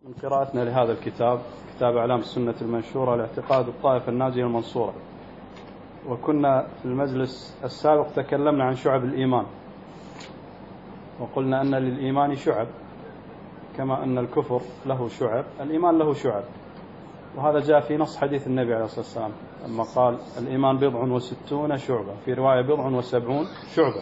من قراءتنا لهذا الكتاب، كتاب أعلام السنة المنشورة لاعتقاد الطائفة الناجية المنصورة. وكنا في المجلس السابق تكلمنا عن شعب الإيمان، وقلنا أن للإيمان شعب كما أن الكفر له شعب، الإيمان له شعب. وهذا جاء في نص حديث النبي عليه الصلاة والسلام لما قال الإيمان 60 شعبة، في رواية 70 شعبة.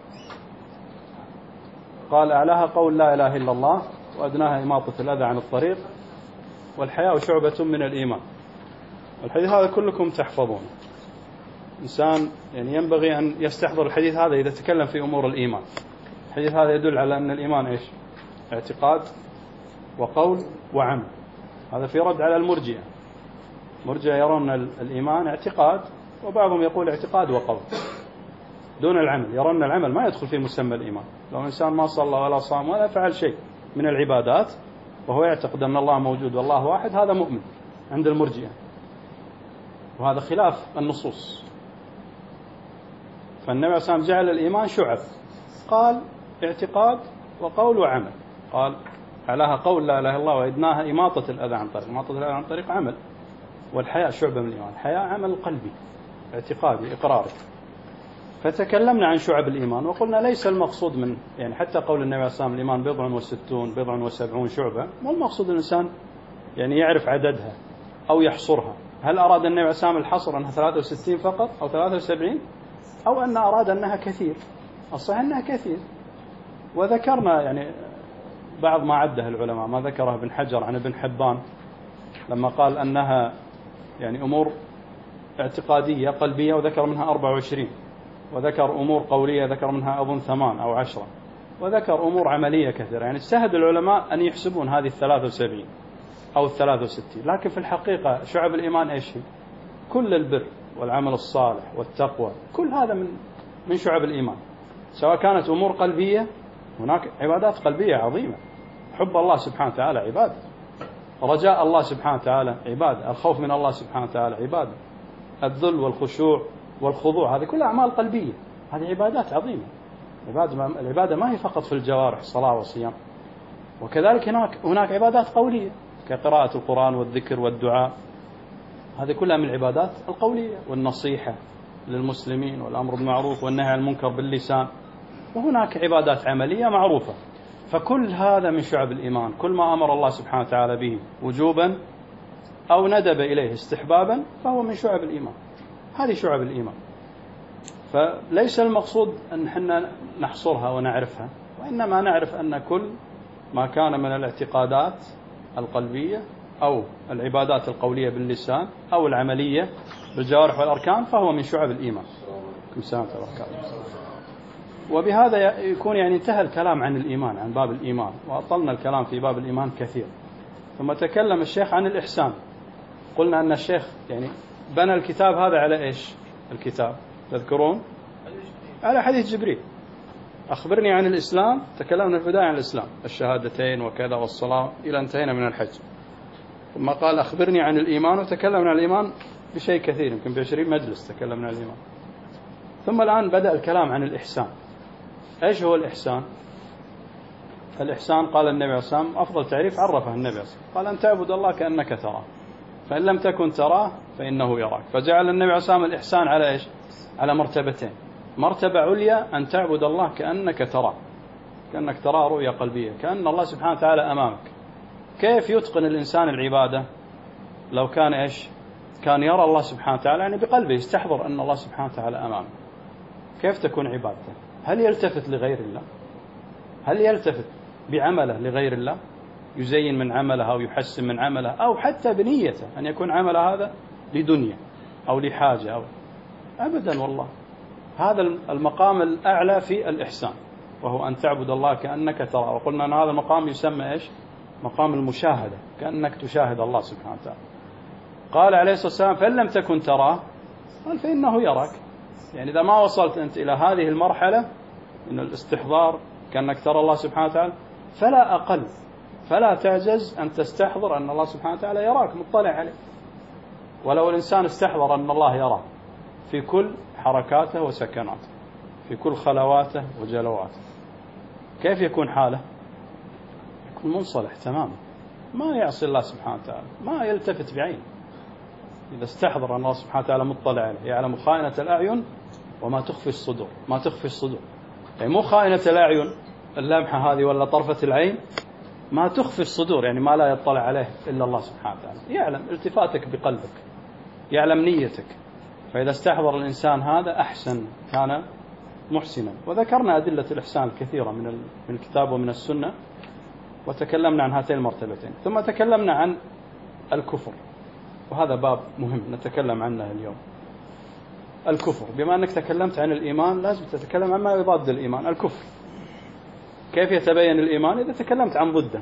قال أعلاها قول لا إله إلا الله، وأدناها إماطة الأذى عن الطريق، والحياء شعبة من الإيمان. الحديث هذا كلكم تحفظون. إنسان يعني ينبغي أن يستحضر الحديث هذا إذا تكلم في أمور الإيمان. الحديث هذا يدل على أن الإيمان إيش؟ اعتقاد وقول وعمل. هذا في رد على المرجئة. المرجئة يرون الإيمان اعتقاد، وبعضهم يقول اعتقاد وقول دون العمل، يرون العمل ما يدخل في مسمى الإيمان. لو إنسان ما صلى ولا صام ولا فعل شيء من العبادات وهو يعتقد أن الله موجود والله واحد، هذا مؤمن عند المرجئة، وهذا خلاف النصوص. فالنبي عليه الصلاة والسلام جعل الإيمان شعب، قال اعتقاد وقول وعمل. قال علىها قول لا إله إلا الله، وإدناها إماطة الأذى عن طريق. إماطة الأذى عن طريق عمل. والحياء شعبة من الإيمان. الحياء عمل قلبي اعتقادي إقراري. فتكلمنا عن شعب الإيمان وقلنا ليس المقصود من يعني حتى قول النبي عليه الصلاة والسلام الإيمان 60 70 شعبة، مو المقصود الإنسان يعني يعرف عددها أو يحصرها. هل أراد النبي عليه الصلاة والسلام الحصر أنها 63 فقط أو 73، أو أن أراد أنها كثير؟ الصحيح أنها كثير. وذكرنا يعني بعض ما عده العلماء، ما ذكره ابن حجر عن ابن حبان لما قال أنها يعني أمور اعتقادية قلبية وذكر منها 24، وذكر أمور قولية ذكر منها أظن 8 أو 10، وذكر أمور عملية كثيرة. يعني اجتهد العلماء أن يحسبون هذه 73 أو 63، لكن في الحقيقة شعب الإيمان إيش هي؟ كل البر والعمل الصالح والتقوى، كل هذا من شعب الإيمان، سواء كانت أمور قلبية. هناك عبادات قلبية عظيمة، حب الله سبحانه وتعالى عبادة، رجاء الله سبحانه وتعالى عبادة، الخوف من الله سبحانه وتعالى عبادة، الذل والخشوع والخضوع، هذه كلها أعمال قلبية، هذه عبادات عظيمة. العبادة ما هي فقط في الجوارح صلاة وصيام. وكذلك هناك عبادات قولية كقراءة القرآن والذكر والدعاء، هذه كلها من العبادات القولية، والنصيحة للمسلمين والأمر بالمعروف والنهي عن المنكر باللسان. وهناك عبادات عملية معروفة. فكل هذا من شعب الإيمان، كل ما أمر الله سبحانه وتعالى به وجوبا أو ندب إليه استحبابا فهو من شعب الإيمان. هذه شعب الإيمان. فليس المقصود أن احنا نحصرها ونعرفها، وإنما نعرف أن كل ما كان من الاعتقادات القلبية أو العبادات القولية باللسان أو العملية بالجوارح والأركان فهو من شعب الإيمان. وبهذا يكون يعني انتهى الكلام عن الإيمان، عن باب الإيمان، وأطلنا الكلام في باب الإيمان كثير. ثم تكلم الشيخ عن الإحسان. قلنا أن الشيخ يعني بنى الكتاب هذا على إيش؟ الكتاب تذكرون؟ على حديث جبريل، أخبرني عن الإسلام. تكلمنا في البداية عن الإسلام، الشهادتين وكذا والصلاة إلى انتهينا من الحج. ثم قال أخبرني عن الإيمان، وتكلمنا عن الإيمان بشيء كثير، يمكن ب20 مجلس تكلمنا عن الإيمان. ثم الآن بدأ الكلام عن الإحسان. إيش هو الإحسان؟ الإحسان قال النبي عليه الصلاة والسلام أفضل تعريف عرفه النبي عليه الصلاة والسلام، قال أن تعبد الله كأنك تراه، فإن لم تكن تراه فإنه يراك. فجعل النبي عليه الصلاة والسلام الإحسان على إيش؟ على مرتبتين. مرتبة عليا أن تعبد الله كأنك تراه، كأنك تراه رؤية قلبية، كأن الله سبحانه وتعالى أمامك. كيف يتقن الإنسان العبادة لو كان إيش؟ كان يرى الله سبحانه وتعالى يعني بقلبه، يستحضر أن الله سبحانه وتعالى أمامه. كيف تكون عبادته؟ هل يلتفت لغير الله؟ هل يلتفت بعمله لغير الله؟ يزين من عمله أو يحسن من عمله، أو حتى بنيته أن يكون عمله هذا لدنيا أو لحاجة أو أبدا. والله هذا المقام الأعلى في الإحسان، وهو أن تعبد الله كأنك ترى. وقلنا أن هذا المقام يسمى إيش؟ مقام المشاهدة، كأنك تشاهد الله سبحانه وتعالى. قال عليه الصلاة والسلام فإن لم تكن تراه قال فإنه يراك. يعني إذا ما وصلت أنت إلى هذه المرحلة من الاستحضار كأنك ترى الله سبحانه وتعالى، فلا أقل، فلا تعجز أن تستحضر أن الله سبحانه وتعالى يراك مطلع عليه. ولو الإنسان استحضر أن الله يراه في كل حركاته وسكناته، في كل خلواته وجلواته، كيف يكون حاله؟ يكون منصلح تماما، ما يعصي الله سبحانه وتعالى، ما يلتفت بعين. إذا استحضر أن الله سبحانه وتعالى مطلع عليه، يعلم خائنة الأعين وما تخفي الصدور. ما تخفي الصدور يعني مو خائنة الأعين اللمحة هذه ولا طرفة العين، ما تخفي الصدور يعني ما لا يطلع عليه إلا الله سبحانه وتعالى. يعلم التفاتك بقلبك، يعلم نيتك. فإذا استحضر الإنسان هذا أحسن، كان محسنا. وذكرنا أدلة الإحسان الكثيرة من الكتاب ومن السنة، وتكلمنا عن هاتين المرتبتين. ثم تكلمنا عن الكفر، وهذا باب مهم نتكلم عنه اليوم. الكفر، بما أنك تكلمت عن الإيمان لازم تتكلم عن ما يضاد الإيمان. الكفر كيف يتبين الإيمان؟ إذا تكلمت عن ضده.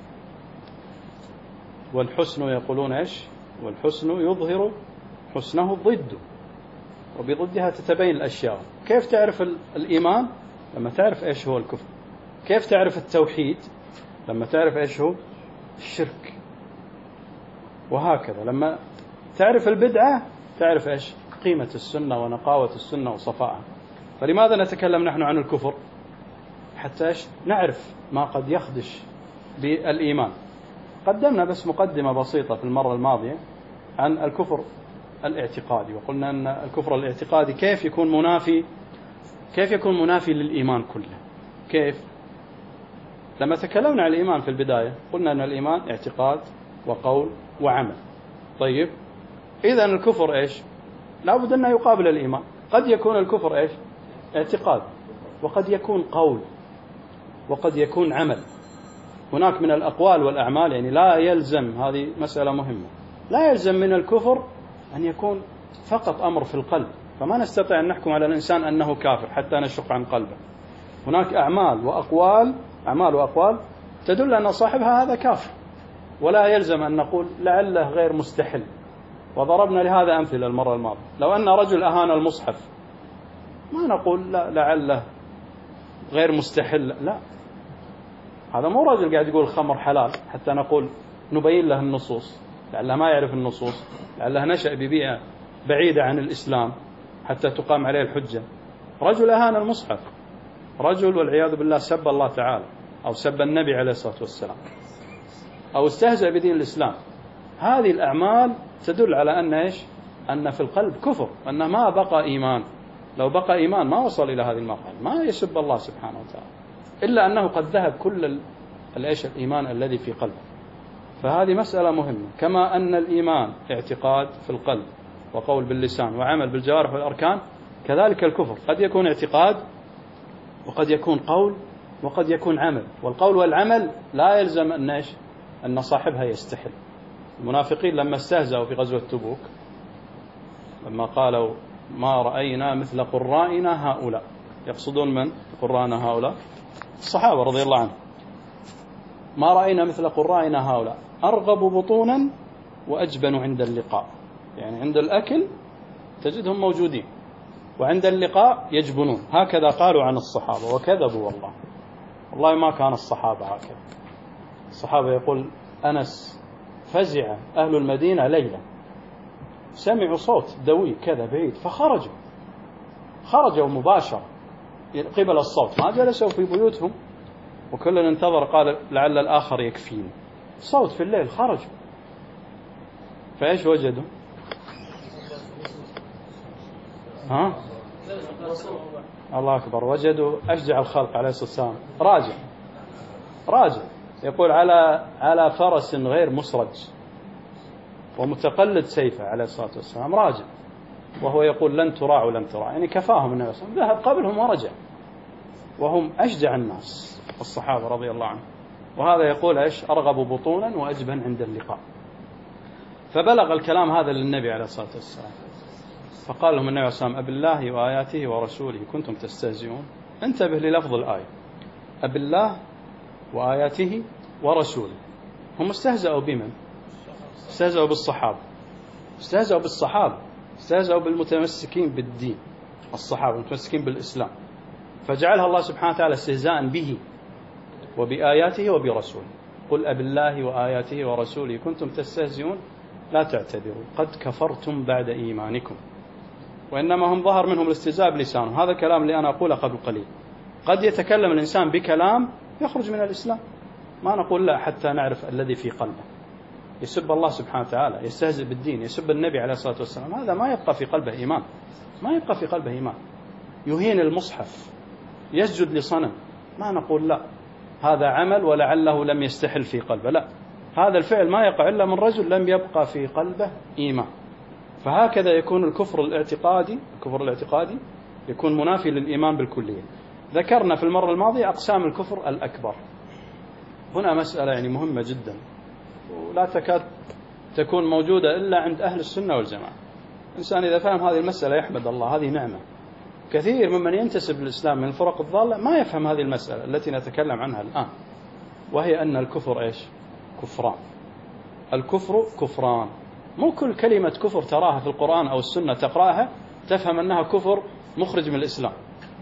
والحسن يقولون إيش؟ والحسن يظهر حسنه ضده، وبضدها تتبين الأشياء. كيف تعرف الإيمان؟ لما تعرف إيش هو الكفر. كيف تعرف التوحيد؟ لما تعرف إيش هو الشرك. وهكذا لما تعرف البدعة تعرف إيش قيمة السنة ونقاوة السنة وصفائها. فلماذا نتكلم نحن عن الكفر؟ حتى إيش نعرف ما قد يخدش بالإيمان. قدمنا بس مقدمة بسيطة في المرة الماضية عن الكفر الاعتقادي، وقلنا أن الكفر الاعتقادي كيف يكون منافي للإيمان كله. كيف؟ لما تكلمنا عن الإيمان في البداية قلنا أن الإيمان اعتقاد وقول وعمل. طيب إذن الكفر إيش؟ لا بد أنه يقابل الإيمان. قد يكون الكفر إيش؟ اعتقاد، وقد يكون قول، وقد يكون عمل. هناك من الأقوال والأعمال يعني لا يلزم، هذه مسألة مهمة، لا يلزم من الكفر أن يكون فقط أمر في القلب. فما نستطيع أن نحكم على الإنسان أنه كافر حتى نشق عن قلبه. هناك أعمال وأقوال تدل أن صاحبها هذا كافر، ولا يلزم أن نقول لعله غير مستحل. وضربنا لهذا أمثلة المرة الماضية. لو أن رجل أهان المصحف ما نقول لا لعله غير مستحل، لا، هذا مو رجل قاعد يقول الخمر حلال حتى نقول نبين له النصوص، لعله ما يعرف النصوص، لعله نشأ ببيئة بعيدة عن الإسلام حتى تقام عليه الحجة. رجل أهان المصحف، رجل والعياذ بالله سب الله تعالى أو سب النبي عليه الصلاة والسلام أو استهزأ بدين الإسلام. هذه الأعمال تدل على أن إيش؟ أن في القلب كفر، أن ما بقى إيمان. لو بقى إيمان ما وصل إلى هذه المرحلة، ما يسب الله سبحانه وتعالى، إلا أنه قد ذهب كل الإيمان الذي في قلبه. فهذه مسألة مهمة. كما أن الإيمان اعتقاد في القلب وقول باللسان وعمل بالجوارح والأركان، كذلك الكفر قد يكون اعتقاد وقد يكون قول وقد يكون عمل. والقول والعمل لا يلزم أن صاحبها يستحل. المنافقين لما استهزأوا في غزوة تبوك، لما قالوا ما رأينا مثل قرائنا هؤلاء، يقصدون من قرائنا هؤلاء؟ الصحابة رضي الله عنهم. ما رأينا مثل قرائنا هؤلاء أرغب بطونا وأجبن عند اللقاء. يعني عند الأكل تجدهم موجودين، وعند اللقاء يجبنون. هكذا قالوا عن الصحابة وكذبوا. والله ما كان الصحابة هكذا. الصحابة يقول أنس فزع أهل المدينة ليلة، سمعوا صوت دوي كذا بعيد فخرجوا مباشرة قبل الصوت، ما جلسوا في بيوتهم وكل انتظر قال لعل الآخر يكفيني. صوت في الليل، خرجوا. فإيش وجدوا؟ الله أكبر، وجدوا أشجع الخلق عليه الصلاة والسلام راجع يقول على فرس غير مسرج ومتقلد سيفه عليه الصلاة والسلام، راجع وهو يقول لن تراعوا يعني كفاهم النبي صلى الله عليه وسلم، ذهب قبلهم ورجع، وهم أشجع الناس الصحابة رضي الله عنهم. وهذا يقول إيش؟ أرغب بطونا وأجبن عند اللقاء. فبلغ الكلام هذا للنبي عليه الصلاة والسلام، فقال لهم النبي عليه الصلاة والسلام أبالله وآياته ورسوله كنتم تستهزئون. انتبه للفظ الآية، أبالله وآياته ورسوله. هم استهزأوا بمن؟ استهزأوا بالصحابة، استهزأوا بالمتمسكين بالدين، الصحابة المتمسكين بالإسلام، فجعلها الله سبحانه وتعالى استهزاء به وبآياته وبرسوله. قل أبالله وآياته ورسوله كنتم تستهزئون لا تعتذروا قد كفرتم بعد إيمانكم. وإنما هم ظهر منهم الاستهزاء بلسانه. هذا الكلام اللي أنا أقوله قبل قليل. قد يتكلم الإنسان بكلام يخرج من الإسلام، ما نقول لا حتى نعرف الذي في قلبه. يسب الله سبحانه وتعالى، يستهزئ بالدين، يسب النبي عليه الصلاة والسلام، هذا ما يبقى في قلبه إيمان، ما يبقى في قلبه إيمان. يهين المصحف، يسجد لصنم، ما نقول لا هذا عمل ولعله لم يستحل في قلبه، لا، هذا الفعل ما يقع إلا من رجل لم يبقى في قلبه إيمان. فهكذا يكون الكفر الاعتقادي يكون منافي للإيمان بالكلية. ذكرنا في المرة الماضية أقسام الكفر الأكبر. هنا مسألة يعني مهمة جدا ولا تكاد تكون موجودة إلا عند أهل السنة والجماعة. الإنسان إذا فهم هذه المسألة يحمد الله، هذه نعمة. كثير ممن ينتسب للإسلام من الفرق الضالة ما يفهم هذه المسألة التي نتكلم عنها الآن، وهي أن الكفر إيش؟ كفران. الكفر كفران. مو كل كلمة كفر تراها في القرآن أو السنة تقرأها تفهم أنها كفر مخرج من الإسلام،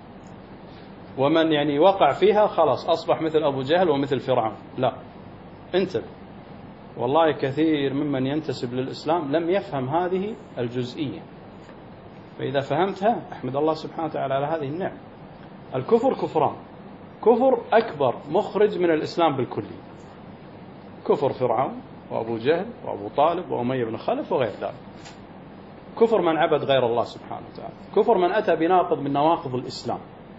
ومن يعني وقع فيها خلاص أصبح مثل أبو جهل ومثل فرعون. لا، انتبه، والله كثير ممن ينتسب للإسلام لم يفهم هذه الجزئية، فإذا فهمتها أحمد الله سبحانه وتعالى على هذه النعمة. الكفر كفران، كفر أكبر مخرج من الإسلام بالكلي، كفر فرعون وأبو جهل وأبو طالب وأمية بن خلف وغير ذلك، كفر من عبد غير الله سبحانه وتعالى، كفر من أتى بناقض من نواقض الإسلام،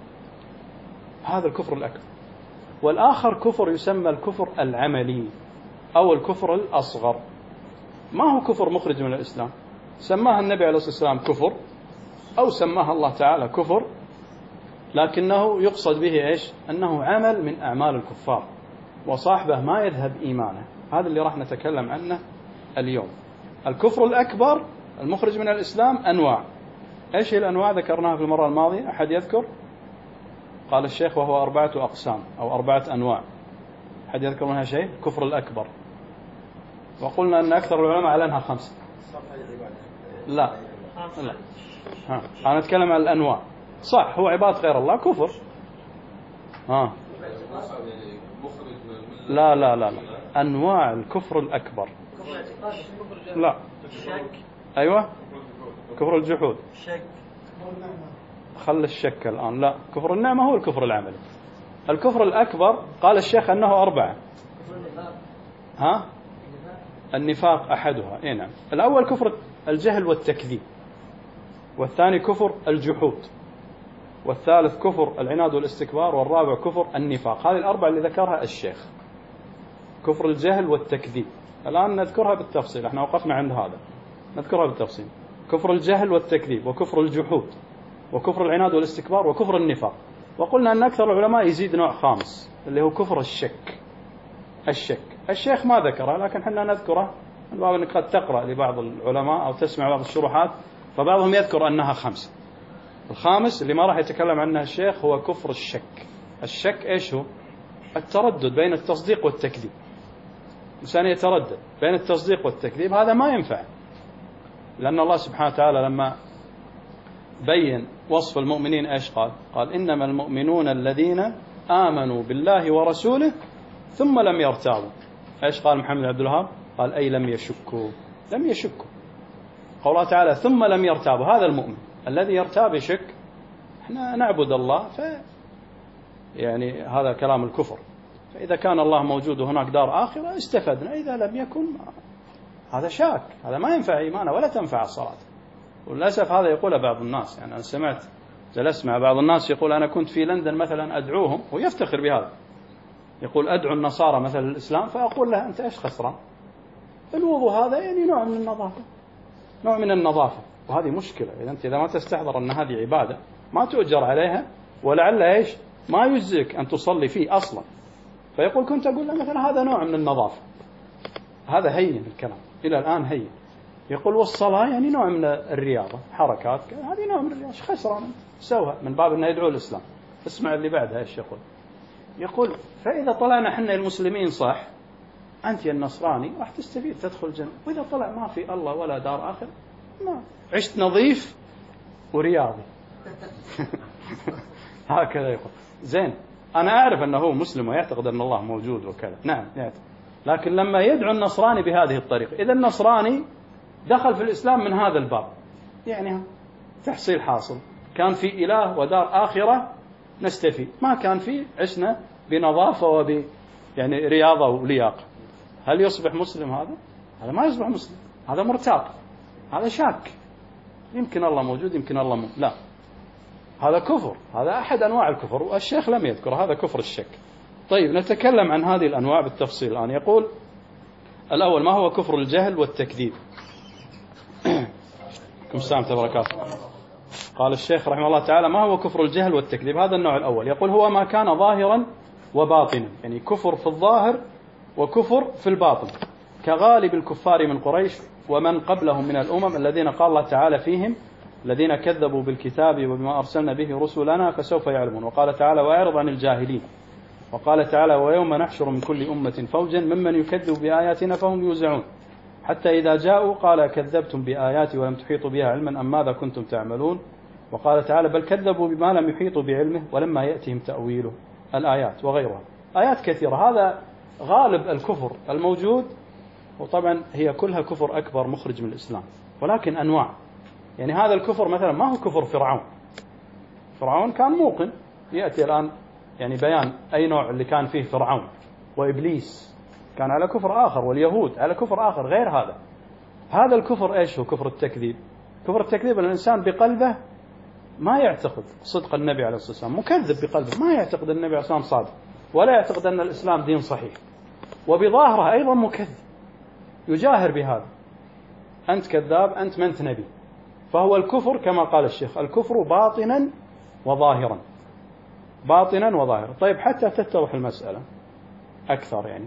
هذا الكفر الأكبر. والآخر كفر يسمى الكفر العملي أو الكفر الأصغر. ما هو كفر مخرج من الإسلام، سماها النبي عليه الصلاة والسلام كفر أو سماها الله تعالى كفر، لكنه يقصد به إيش؟ أنه عمل من أعمال الكفار وصاحبه ما يذهب إيمانه. هذا اللي راح نتكلم عنه اليوم. الكفر الأكبر المخرج من الإسلام أنواع. إيش هي الأنواع؟ ذكرناها في المرة الماضية، أحد يذكر؟ قال الشيخ وهو 4 أقسام أو 4 أنواع. أحد يذكر منها شيء؟ الكفر الأكبر، وقلنا أن أكثر العلماء على أنها 5. لا لا، أنا أتكلم عن الأنواع. صح، هو عبادة غير الله كفر. لا لا لا لا، أنواع الكفر الأكبر. لا، أيوة، كفر الجحود، خل الشك الآن. لا، كفر النعمة هو الكفر العملي. الكفر الأكبر قال الشيخ أنه 4. النفاق أحدها. نعم، الأول كفر الجهل والتكذيب، والثاني كفر الجحود، والثالث كفر العناد والاستكبار، والرابع كفر النفاق. هذه ال4 اللي ذكرها الشيخ. كفر الجهل والتكذيب الآن نذكرها بالتفصيل، احنا وقفنا عند هذا، نذكرها بالتفصيل. كفر الجهل والتكذيب، وكفر الجحود، وكفر العناد والاستكبار، وكفر النفاق. وقلنا أن أكثر العلماء يزيد نوع خامس اللي هو كفر الشك. الشيخ ما ذكره، لكن حنا نذكره من باب أنك قد تقرأ لبعض العلماء أو تسمع بعض الشروحات، فبعضهم يذكر أنها 5. الخامس اللي ما راح يتكلم عنه الشيخ هو كفر الشك. الشك إيش هو؟ التردد بين التصديق والتكذيب. الإنسان يتردد بين التصديق والتكذيب، هذا ما ينفع، لأن الله سبحانه وتعالى لما بين وصف المؤمنين إيش قال؟ قال إنما المؤمنون الذين آمنوا بالله ورسوله ثم لم يرتابوا. إيش قال محمد عبد الوهاب؟ قال أي لم يشكوا. قال الله تعالى ثم لم يرتابوا، هذا المؤمن. الذي يرتاب يشك، احنا نعبد الله، يعني هذا كلام الكفر. فإذا كان الله موجود وهناك دار آخرة استفدنا، إذا لم يكن هذا شاك، هذا ما ينفع إيمانه ولا تنفع الصلاة. وللأسف هذا يقول بعض الناس، يعني أنا جلست مع بعض الناس يقول أنا كنت في لندن مثلا أدعوهم، ويفتخر بهذا، يقول أدعو النصارى مثلا الإسلام، فأقول له أنت إيش خسران؟ الوضوء هذا يعني نوع من النظافة، وهذه مشكلة. إذا ما تستحضر أن هذه عبادة ما تؤجر عليها، ولعل إيش ما يجزئك أن تصلي فيه أصلا، فيقول كنت أقول له مثلا هذا نوع من النظافة. هذا هين الكلام إلى الآن هين. يقول والصلاة يعني نوع من الرياضة، حركات، هذه نوع من الرياضة، خسران سوها من باب أنه يدعو الإسلام. اسمع اللي بعدها إيش يقول فإذا طلعنا إحنا المسلمين صح، أنت يا النصراني راح تستفيد تدخل الجنة، وإذا طلع ما في الله ولا دار آخر، ما عشت نظيف ورياضي. هكذا يقول. زين، أنا أعرف أنه هو مسلم ويعتقد أن الله موجود وكذا، نعم يعتقد، لكن لما يدعو النصراني بهذه الطريقة، إذا النصراني دخل في الإسلام من هذا الباب، يعني تحصيل حاصل. كان في إله ودار آخرة نستفيد، ما كان في عشنا بنظافة يعني رياضة ولياقة، هل يصبح مسلم هذا؟ هذا ما يصبح مسلم، هذا مرتاب، هذا شاك، يمكن الله موجود يمكن الله لا، هذا كفر، هذا أحد أنواع الكفر، والشيخ لم يذكر هذا كفر الشك. طيب نتكلم عن هذه الأنواع بالتفصيل الآن. يقول الأول ما هو كفر الجهل والتكذيب؟ كم سام تبارك. قال الشيخ رحمه الله تعالى ما هو كفر الجهل والتكذيب؟ هذا النوع الأول. يقول هو ما كان ظاهرا وباطنا، يعني كفر في الظاهر وكفر في الباطن، كغالب الكفار من قريش ومن قبلهم من الأمم الذين قال الله تعالى فيهم الذين كذبوا بالكتاب وبما أرسلنا به رسلنا فسوف يعلمون. وقال تعالى وأعرض عن الجاهلين. وقال تعالى ويوم نحشر من كل أمة فوجا ممن يكذب بآياتنا فهم يوزعون حتى إذا جاءوا قال كذبتم بآياتي ولم تحيطوا بها علما أم ماذا كنتم تعملون. وقال تعالى بل كذبوا بما لم يحيطوا بعلمه ولما يأتهم تأويله، الآيات وغيرها، آيات كثيرة. هذا غالب الكفر الموجود، وطبعا هي كلها كفر أكبر مخرج من الإسلام، ولكن أنواع. يعني هذا الكفر مثلا ما هو كفر فرعون، فرعون كان موقن، يأتي الآن يعني بيان أي نوع اللي كان فيه فرعون، وإبليس كان على كفر آخر، واليهود على كفر آخر غير هذا. هذا الكفر إيش هو؟ كفر التكذيب. كفر التكذيب أن الإنسان بقلبه ما يعتقد صدق النبي عليه الصلاة والسلام، مكذب بقلبه، ما يعتقد النبي عليه الصلاة والسلام صادق، ولا يعتقد أن الإسلام دين صحيح، وبظاهره أيضا مكذب، يجاهر بهذا، أنت كذاب، أنت ما أنت نبي. فهو الكفر كما قال الشيخ الكفر باطنا وظاهرا، باطنا وظاهرا. طيب حتى تتضح المسألة أكثر، يعني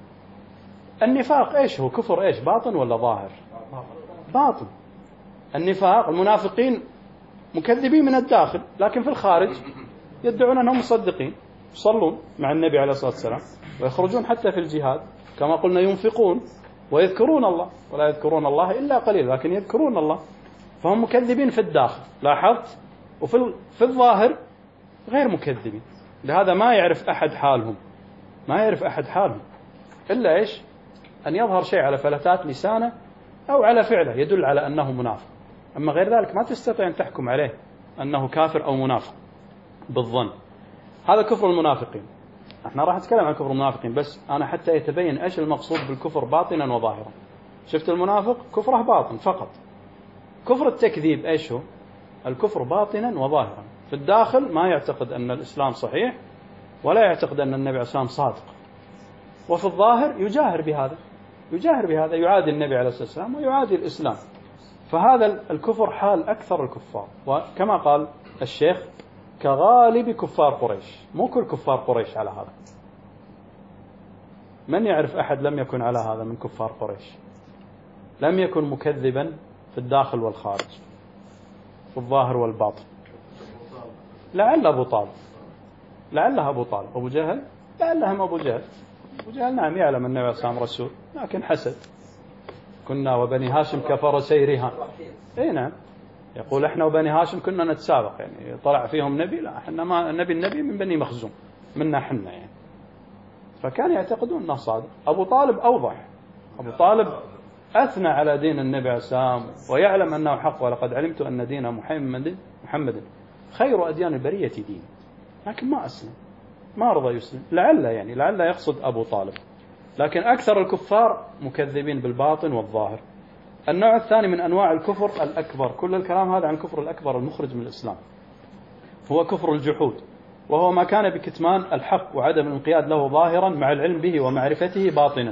النفاق إيش هو؟ كفر إيش؟ باطن ولا ظاهر؟ باطن. النفاق المنافقين مكذبين من الداخل، لكن في الخارج يدعون أنهم مصدقين، يصلون مع النبي عليه الصلاة والسلام، ويخرجون حتى في الجهاد كما قلنا، ينفقون ويذكرون الله، ولا يذكرون الله إلا قليل لكن يذكرون الله. فهم مكذبين في الداخل لاحظت، وفي الظاهر غير مكذبين. لهذا ما يعرف أحد حالهم، ما يعرف أحد حالهم إلا إيش؟ أن يظهر شيء على فلتات لسانه أو على فعله يدل على أنه منافق. أما غير ذلك ما تستطيع أن تحكم عليه أنه كافر أو منافق بالظن. هذا كفر المنافقين. احنا راح نتكلم عن كفر المنافقين، بس أنا حتى يتبين إيش المقصود بالكفر باطنا وظاهرا. شفت المنافق كفره باطن فقط. كفر التكذيب إيش هو؟ الكفر باطنا وظاهرا، في الداخل ما يعتقد أن الإسلام صحيح، ولا يعتقد أن النبي عليه الصلاة والسلام صادق، وفي الظاهر يجاهر بهذا، يجاهر بهذا، يعادي النبي عليه الصلاة والسلام ويعادي الإسلام. فهذا الكفر حال أكثر الكفار، وكما قال الشيخ كغالب كفار قريش. مو كل كفار قريش على هذا، من يعرف أحد لم يكن على هذا من كفار قريش، لم يكن مكذبا في الداخل والخارج، في الظاهر والباطن. لعل أبو طالب، لعلها أبو طالب، أبو جهل، لعلهم أبو جهل. أبو جهل نعم يعلم النبي عليه الصلاة والسلام رسول، لكن حسد، كنا وبني هاشم كفرسي رهان. اي نعم، يقول احنا وبني هاشم كنا نتسابق، يعني طلع فيهم نبي، لا احنا ما النبي من بني مخزوم منا احنا يعني. فكان يعتقدون انه صادق. ابو طالب اوضح، ابو طالب اثنى على دين النبي عليه السلام ويعلم انه حق، ولقد علمت ان دين محمد خير اديان البريه دين، لكن ما اسلم، ما رضى يسلم. لعل يقصد ابو طالب. لكن أكثر الكفار مكذبين بالباطن والظاهر. النوع الثاني من أنواع الكفر الأكبر، كل الكلام هذا عن الكفر الأكبر المخرج من الإسلام، هو كفر الجحود، وهو ما كان بكتمان الحق وعدم الانقياد له ظاهرا مع العلم به ومعرفته باطنا.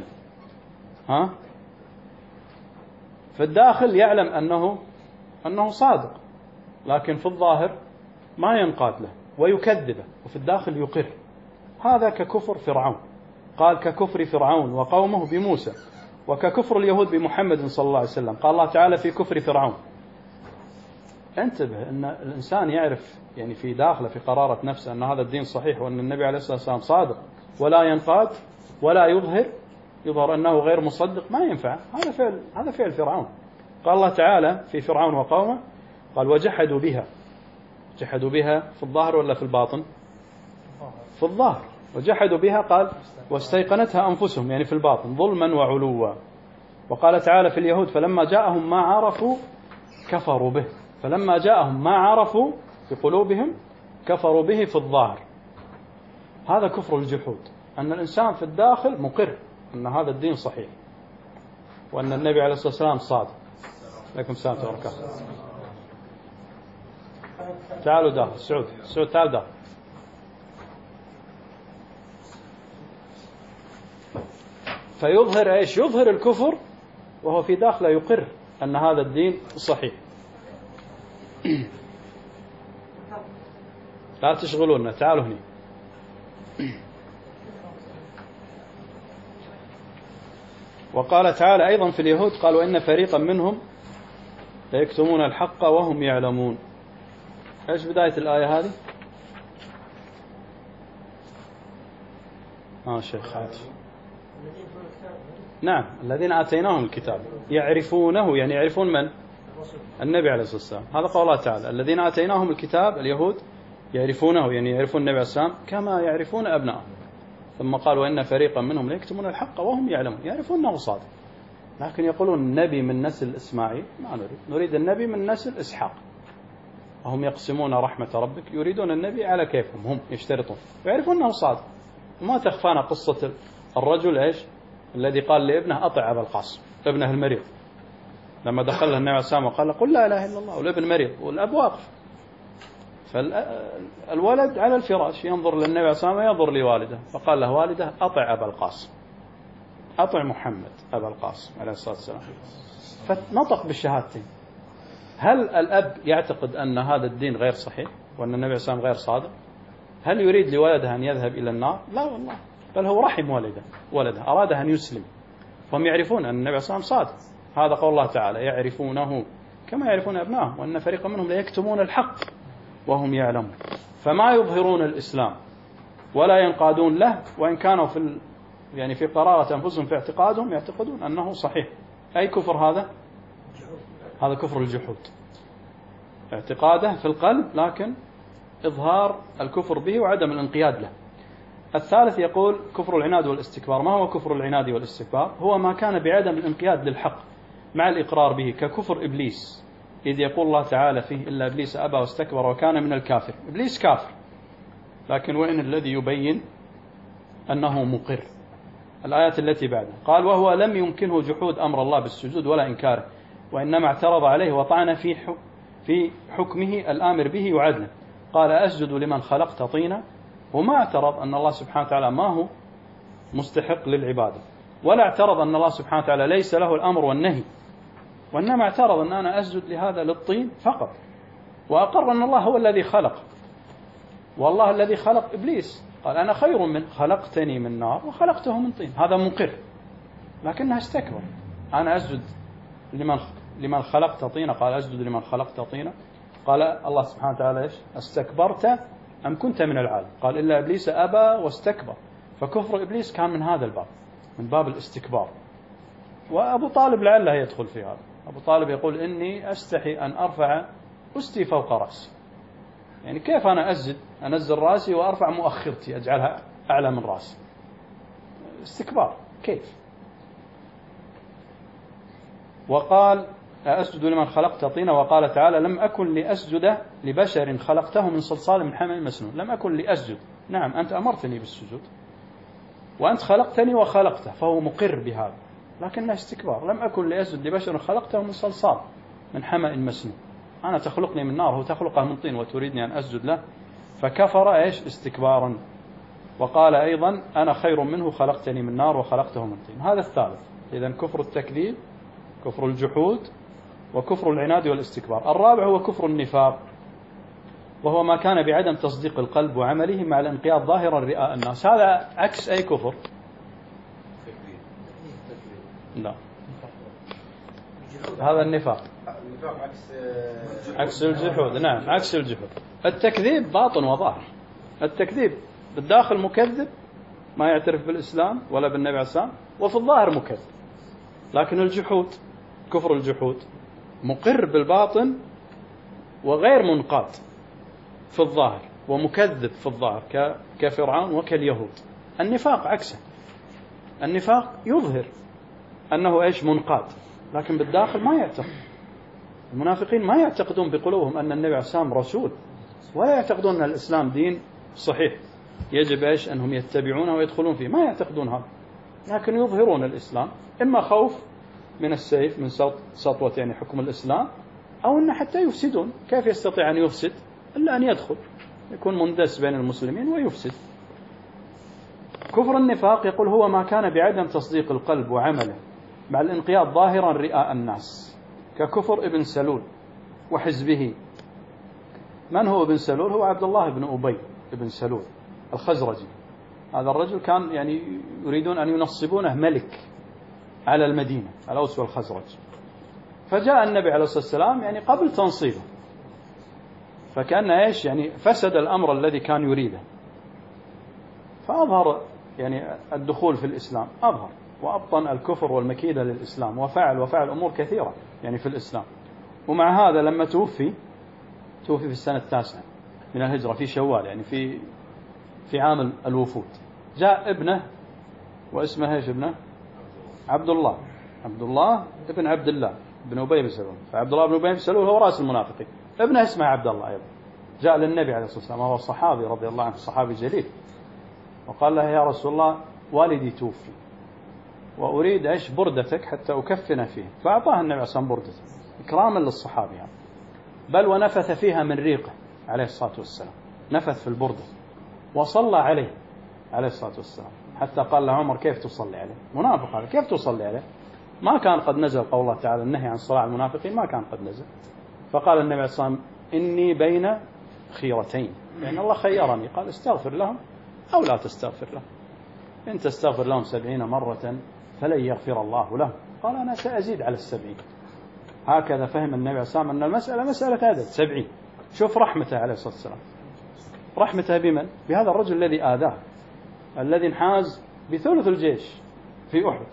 في الداخل يعلم أنه صادق، لكن في الظاهر ما ينقاد له ويكذبه، وفي الداخل يقر. هذا ككفر فرعون، قال ككفر فرعون وقومه بموسى، وككفر اليهود بمحمد صلى الله عليه وسلم. قال الله تعالى في كفر فرعون. انتبه أن الإنسان يعرف يعني في داخله في قرارة نفسه أن هذا الدين صحيح، وأن النبي عليه الصلاة والسلام صادق، ولا ينقاد ولا يظهر أنه غير مصدق، ما ينفع. هذا فعل فرعون. قال الله تعالى في فرعون وقومه، قال وجحدوا بها. جحدوا بها في الظاهر ولا في الباطن؟ في الظاهر. وجحدوا بها قال واستيقنتها أنفسهم، يعني في الباطن، ظلما وعلوا. وقال تعالى في اليهود فلما جاءهم ما عرفوا كفروا به. فلما جاءهم ما عرفوا في قلوبهم كفروا به في الظاهر. هذا كفر الجحود. أن الإنسان في الداخل مقر أن هذا الدين صحيح، وأن النبي عليه الصلاة والسلام صادق. عليكم السلام ورحمة الله وبركاته. تعالوا داخل. سعود تعال داخل. فيظهر إيش؟ يظهر الكفر وهو في داخله يقر أن هذا الدين صحيح. لا تشغلونا، تعالوا هنا. وقال تعالى أيضا في اليهود قالوا إن فريقا منهم ليكتمون الحق وهم يعلمون. إيش بداية الآية هذه؟ شيخ عاطف. نعم، الذين آتيناهم الكتاب يعرفونه، يعني يعرفون من؟ النبي عليه الصلاة والسلام. هذا قول الله تعالى الذين آتيناهم الكتاب اليهود يعرفونه، يعني يعرفون النبي عليه الصلاة والسلام كما يعرفون أبنائهم. ثم قال وإن فريقا منهم ليكتمون الحق وهم يعلمون، يعرفون أنه صادق، لكن يقولون النبي من نسل إسماعيل، ما نريد النبي من نسل إسحاق. وهم يقسمون رحمة ربك، يريدون النبي على كيفهم، هم يشترطون، يعرفون أنه صادق. وما تخفانا قصة الرجل إيش الذي قال لابنه أطع أبا القاسم، ابنه المريض، لما دخل النبي عليه الصلاة والسلام وقال قل لا إله إلا الله، والابن مريض والأب واقف، فالولد على الفراش ينظر للنبي عليه الصلاة والسلام وينظر لوالده، فقال له والده أطع أبا القاسم، أطع محمد أبا القاسم عليه الصلاة والسلام. فنطق بالشهادتين. هل الأب يعتقد أن هذا الدين غير صحيح وأن النبي عليه الصلاة والسلام غير صادق؟ هل يريد لولده أن يذهب إلى النار؟ لا والله، بل هو رحم ولده أراد أن يسلم. فهم يعرفون أن النبي صلى الله عليه وسلم صادق. هذا قول الله تعالى يعرفونه كما يعرفون أبنائهم، وأن فريقا منهم ليكتمون الحق وهم يعلمون. فما يظهرون الإسلام ولا ينقادون له، وإن كانوا يعني في قرارة أنفسهم في اعتقادهم يعتقدون أنه صحيح. أي كفر هذا؟ هذا كفر الجحود، اعتقاده في القلب لكن إظهار الكفر به وعدم الانقياد له. الثالث يقول كفر العناد والاستكبار. ما هو كفر العناد والاستكبار؟ هو ما كان بعدم الانقياد للحق مع الإقرار به، ككفر إبليس، إذ يقول الله تعالى فيه إلا إبليس أبى واستكبر وكان من الكافر. إبليس كافر، لكن وين الذي يبين أنه مقر؟ الآيات التي بعدها قال وهو لم يمكنه جحود أمر الله بالسجود ولا إنكاره، وإنما اعترض عليه وطعن في حكمه الآمر به وعدله. قال أسجد لمن خلقت طينا، وما اعترض أن الله سبحانه وتعالى ما هو مستحق للعبادة، ولا اعترض أن الله سبحانه وتعالى ليس له الأمر والنهي، وإنما اعترض أن أنا أسجد لهذا للطين فقط، وأقر أن الله هو الذي خلق، والله الذي خلق إبليس قال أنا خير من خلقتني من نار وخلقته من طين. هذا مقر، لكنه استكبر. أنا أسجد لمن خلقت طينا، قال أسجد لمن خلقت طينا. قال الله سبحانه وتعالى إيش؟ استكبرت أم كنت من العالم؟ قال إلا إبليس أبى واستكبر. فكفر إبليس كان من هذا الباب، من باب الاستكبار. وأبو طالب لعله يدخل في هذا. أبو طالب يقول إني أستحي أن أرفع أستي فوق رأسي، يعني كيف أنا أنزل رأسي وأرفع مؤخرتي أجعلها أعلى من رأسي؟ استكبار كيف؟ وقال أسجد لمن خلقت طينا. وقال تعالى لم أكن لأسجد لبشر خلقته من صلصال من حمأ مسنون. لم أكن لأسجد، نعم أنت أمرتني بالسجود وأنت خلقتني وخلقته، فهو مقر بهذا، لكنه استكبار. لم أكن لأسجد لبشر خلقته من صلصال من حمأ مسنون، أنا تخلقني من نار، هو تخلقه من طين وتريدني أن أسجد له. فكفر إيش؟ استكبارا. وقال أيضا أنا خير منه خلقتني من نار وخلقته من طين. هذا الثالث. إذن كفر التكذيب، كفر الجحود، وكفر العناد والاستكبار. الرابع هو كفر النفاق، وهو ما كان بعدم تصديق القلب وعمله مع الانقياد ظاهرا رئاء الناس. هذا عكس أي كفر؟ لا، هذا النفاق عكس الجحود. نعم عكس الجحود. التكذيب باطن وظاهر. التكذيب بالداخل مكذب، ما يعترف بالإسلام ولا بالنبي عليه الصلاة والسلام، وفي الظاهر مكذب. لكن الجحود، كفر الجحود، مقر بالباطن وغير منقاد في الظاهر، ومكذب في الظاهر كفرعون وكاليهود. النفاق عكسه. النفاق يظهر أنه إيش؟ منقاد، لكن بالداخل ما يعتقد. المنافقين ما يعتقدون بقلوبهم أن النبي عليه الصلاة والسلام رسول، ولا يعتقدون أن الإسلام دين صحيح، يجب إيش أنهم يتبعونه ويدخلون فيه، ما يعتقدون هذا، لكن يظهرون الإسلام، إما خوف من السيف من سطوة يعني حكم الإسلام، أو أن حتى يفسدون. كيف يستطيع أن يفسد إلا أن يدخل يكون مندس بين المسلمين ويفسد. كفر النفاق يقول هو ما كان بعدم تصديق القلب وعمله مع الانقياد ظاهرا رئاء الناس، ككفر ابن سلول وحزبه. من هو ابن سلول؟ هو عبد الله بن أبي ابن سلول الخزرجي. هذا الرجل كان يعني يريدون أن ينصبونه ملك على المدينة، الأوس والخزرج. فجاء النبي عليه الصلاة والسلام يعني قبل تنصيبه، فكان إيش يعني فسد الأمر الذي كان يريده، فأظهر يعني الدخول في الإسلام، أظهر وأبطن الكفر والمكيدة للإسلام، وفعل أمور كثيرة يعني في الإسلام. ومع هذا لما توفي في السنة 9 من الهجرة في شوال، يعني في عام الوفود، جاء ابنه واسمه ايش ابنه؟ عبد الله ابن عبد الله بن أبي بن سلول. فعبد الله بن أبي بن سلول هو رأس المنافقين، ابنه اسمه عبد الله أيضا. جاء للنبي عليه الصلاة والسلام وهو صحابي رضي الله عنه، صحابي جليل، وقال له يا رسول الله والدي توفي وأريد ايش بردتك حتى أكفن فيه. فأعطاه النبي عليه الصلاة والسلام بردته إكراما للصحابي يعني. بل ونفث فيها من ريقه عليه الصلاة والسلام، نفث في البردة وصلى عليه الصلاة والسلام، حتى قال له عمر كيف تصلي عليه؟ منافق هذا كيف تصلي عليه؟ ما كان قد نزل قول الله تعالى النهي عن صلاة المنافقين، ما كان قد نزل. فقال النبي عليه الصلاة والسلام إني بين خيرتين، يعني الله خيرني، قال استغفر لهم أو لا تستغفر لهم، إن تستغفر لهم 70 مرة فلن يغفر الله لهم. قال أنا سأزيد على 70. هكذا فهم النبي عليه الصلاة والسلام أن المسألة مسألة عدد 70. شوف رحمته عليه الصلاة والسلام، رحمته بمن؟ بهذا الرجل الذي آذاه، الذي انحاز بثلث الجيش في أحد.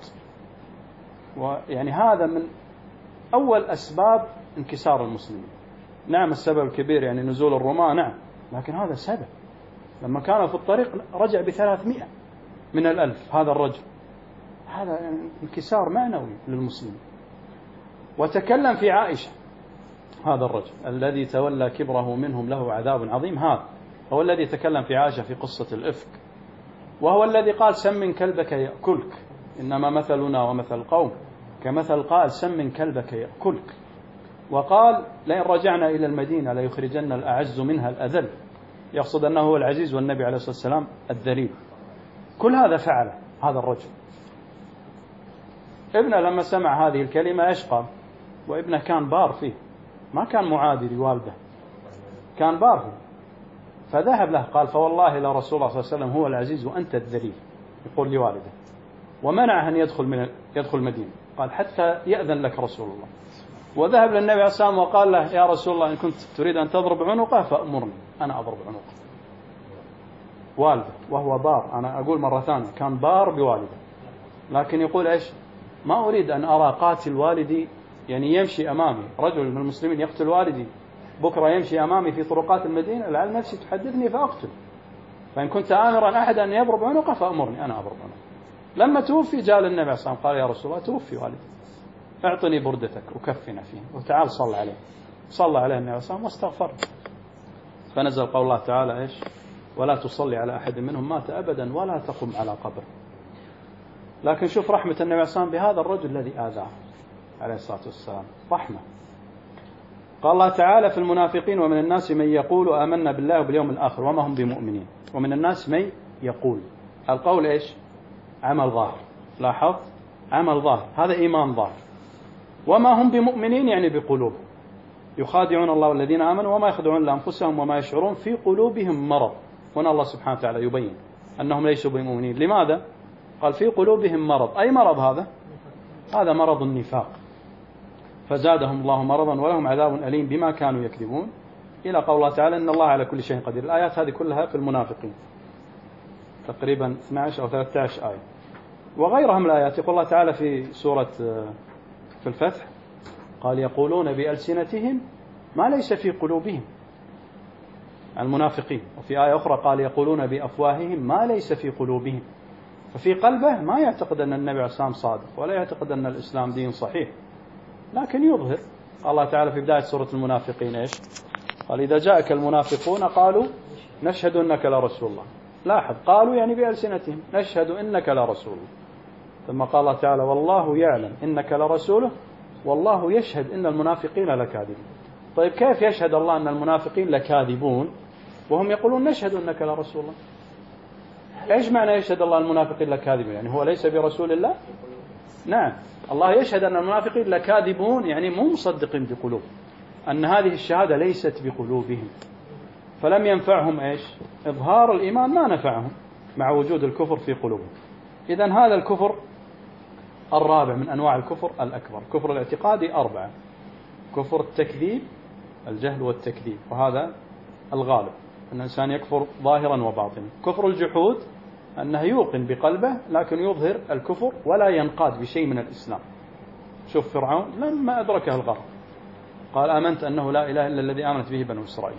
ويعني هذا من أول أسباب انكسار المسلمين. نعم السبب الكبير يعني نزول الرومان، نعم، لكن هذا سبب. لما كانوا في الطريق رجع ب300 من 1000 هذا الرجل، هذا يعني انكسار معنوي للمسلمين. وتكلم في عائشة هذا الرجل الذي تولى كبره منهم له عذاب عظيم، هذا هو الذي تكلم في عائشة في قصة الإفك، وهو الذي قال سمن كلبك يأكلك، إنما مثلنا ومثل القوم كمثل قال سمن كلبك يأكلك. وقال لئن رجعنا إلى المدينة ليخرجن الأعز منها الأذل، يقصد أنه هو العزيز والنبي عليه الصلاة والسلام الذليل. كل هذا فعله هذا الرجل. ابنه لما سمع هذه الكلمة إيش قال؟ وابنه كان بار فيه، ما كان معادي لوالده، كان بار فيه. فذهب له قال فوالله لا رسول الله صلى الله عليه وسلم هو العزيز وأنت الذليل، يقول لوالده، ومنعه أن يدخل المدينة، قال حتى يأذن لك رسول الله. وذهب للنبي عليه الصلاة والسلام وقال له يا رسول الله إن كنت تريد أن تضرب عنقه فأمرني أنا أضرب عنقه. والده وهو بار، أنا أقول مرة ثانية كان بار بوالده، لكن يقول إيش؟ ما أريد أن أرى قاتل والدي يعني يمشي أمامي، رجل من المسلمين يقتل والدي بكرة يمشي أمامي في طرقات المدينة، لعل نفسي تحدثني فأقتل، فإن كنت آمرا أحد أن يضرب عنقه فأمرني أنا أضرب عنقه. لما توفي جاء للنبي عليه الصلاة والسلام قال يا رسول الله توفي والدي، اعطني بردتك وكفنا فيه وتعال صلى عليه. صلى عليه النبي عليه الصلاة والسلام واستغفر. فنزل قول الله تعالى إيش؟ ولا تصلي على أحد منهم مات أبدا ولا تقم على قبر. لكن شوف رحمة النبي عليه الصلاة والسلام بهذا الرجل الذي آذاه عليه الصلاة والسلام، رحمة. قال الله تعالى في المنافقين ومن الناس من يقول آمنا بالله وباليوم الآخر وما هم بمؤمنين. ومن الناس من يقول، القول إيش؟ عمل ظاهر، لاحظ عمل ظاهر، هذا إيمان ظاهر. وما هم بمؤمنين يعني بقلوب، يخادعون الله والذين آمنوا وما يخدعون لأنفسهم وما يشعرون في قلوبهم مرض. هنا الله سبحانه وتعالى يبين أنهم ليسوا بمؤمنين. لماذا؟ قال في قلوبهم مرض. أي مرض هذا؟ هذا مرض النفاق، فزادهم الله مرضا ولهم عذاب أليم بما كانوا يكذبون، إلى قول الله تعالى إن الله على كل شيء قدير. الآيات هذه كلها في المنافقين، تقريبا 12 أو 13 آية. وغيرها من الآيات يقول الله تعالى في سورة في الفتح قال يقولون بألسنتهم ما ليس في قلوبهم، المنافقين. وفي آية أخرى قال يقولون بأفواههم ما ليس في قلوبهم. ففي قلبه ما يعتقد أن النبي عليه الصلاة والسلام صادق ولا يعتقد أن الإسلام دين صحيح، لكن يظهر. الله تعالى في بداية سورة المنافقين إيش؟ قال إذا جاءك المنافقون قالوا نشهد أنك لرسول الله لاحظ قالوا يعني بألسنتهم نشهد إنك لرسول. ثم قال الله تعالى والله يعلم إنك لرسوله والله يشهد إن المنافقين لكاذبون. طيب كيف يشهد الله أن المنافقين لكاذبون وهم يقولون نشهد إنك لرسول الله؟ إيش معنى يشهد الله المنافقين لكاذبون؟ يعني هو ليس برسول الله؟ نعم، الله يشهد أن المنافقين لكاذبون يعني مو مصدقين بقلوب، أن هذه الشهادة ليست بقلوبهم، فلم ينفعهم إيش؟ إظهار الإيمان ما نفعهم مع وجود الكفر في قلوبهم. إذن هذا الكفر الرابع من أنواع الكفر الأكبر. كفر الاعتقادي 4، كفر التكذيب الجهل والتكذيب، وهذا الغالب أن الإنسان يكفر ظاهرا وباطنا. كفر الجحود أنه يوقن بقلبه لكن يظهر الكفر ولا ينقاد بشيء من الإسلام. شوف فرعون لما أدركه الغرق قال آمنت أنه لا إله إلا الذي آمنت به بنو إسرائيل.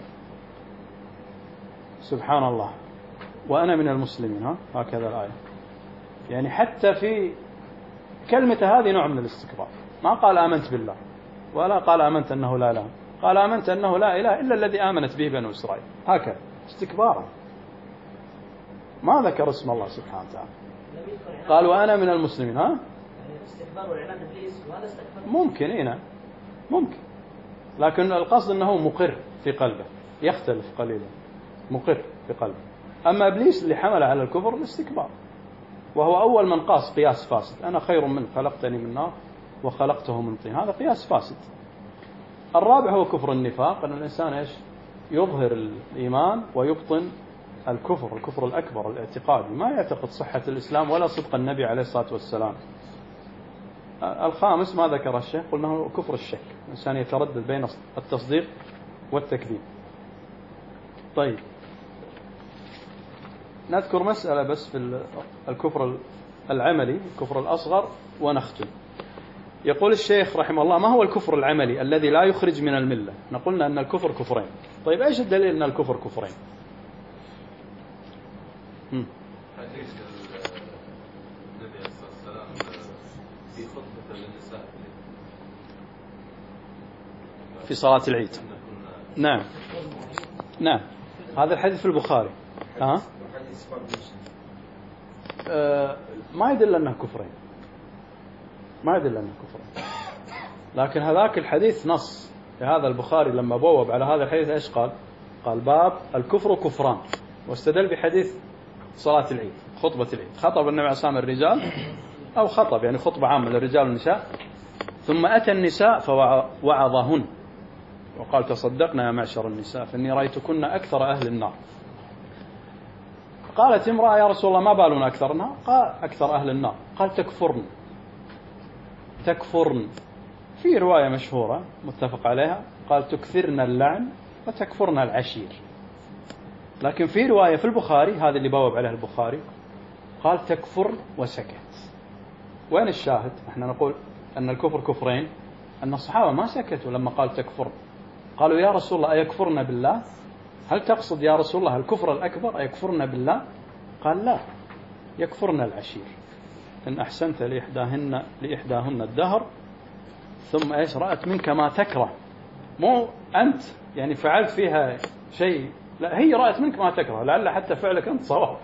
سبحان الله، وأنا من المسلمين، هكذا الآية. يعني حتى في كلمة هذه نوع من الاستكبار، ما قال آمنت بالله ولا قال آمنت أنه لا إله، قال آمنت أنه لا إله إلا الذي آمنت به بنو إسرائيل، هكذا استكبارا، ما ذكر اسم الله سبحانه وتعالى. قال وأنا من المسلمين. ممكن هنا ممكن، لكن القصد أنه مقر في قلبه، يختلف قليلا، مقر في قلبه. أما إبليس اللي حمل على الكفر الاستكبار، وهو أول من قاس قياس فاسد، أنا خير منه خلقتني من نار وخلقته من طين، هذا قياس فاسد. الرابع هو كفر النفاق، أن الإنسان إيش؟ يظهر الإيمان ويبطن الكفر، الكفر الأكبر الاعتقادي، ما يعتقد صحة الإسلام ولا صدق النبي عليه الصلاة والسلام. الخامس ما ذكر الشيخ، قلنا هو كفر الشك، الإنسان يتردد بين التصديق والتكذيب. طيب نذكر مسألة بس في الكفر العملي، الكفر الأصغر، ونختم. يقول الشيخ رحمه الله ما هو الكفر العملي الذي لا يخرج من الملة؟ نقولنا أن الكفر كفرين. طيب إيش الدليل أن الكفر كفرين؟ حديث النبي عليه الصلاة والسلام في خطبة للنساء في صلاة العيد. نعم نعم، هذا الحديث في البخاري. ما يدل أنه كفرين، ما يدل أنه كفرين، لكن هذاك الحديث نص لهذا البخاري لما بوب على هذا الحديث إيش قال؟ قال باب الكفر كفران، واستدل بحديث صلاة العيد، خطبة العيد. خطب النبي عليه الصلاة والسلام الرجال، أو خطب يعني خطبة عامة للرجال والنساء، ثم أتى النساء فوعظهن وقال تصدقنا يا معشر النساء فإني رأيتكن أكثر أهل النار. قالت امرأة يا رسول الله ما بالنا أكثر النار؟ قال أكثر أهل النار. قال تكفرن. في رواية مشهورة متفق عليها قال تكثرن اللعن وتكفرن العشير. لكن في رواية في البخاري، هذا اللي بواب عليه البخاري، قال تكفر وسكت. وين الشاهد؟ احنا نقول أن الكفر كفرين، أن الصحابة ما سكتوا لما قال تكفر، قالوا يا رسول الله أيكفرن بالله؟ هل تقصد يا رسول الله الكفر الأكبر أيكفرن بالله؟ قال لا، يكفرن العشير، إن أحسنت لإحداهن الدهر ثم إيش رأت منك ما تكره، مو أنت يعني فعلت فيها شيء، لا هي رأت منك ما تكره، لعل حتى فعلك أنت صواب.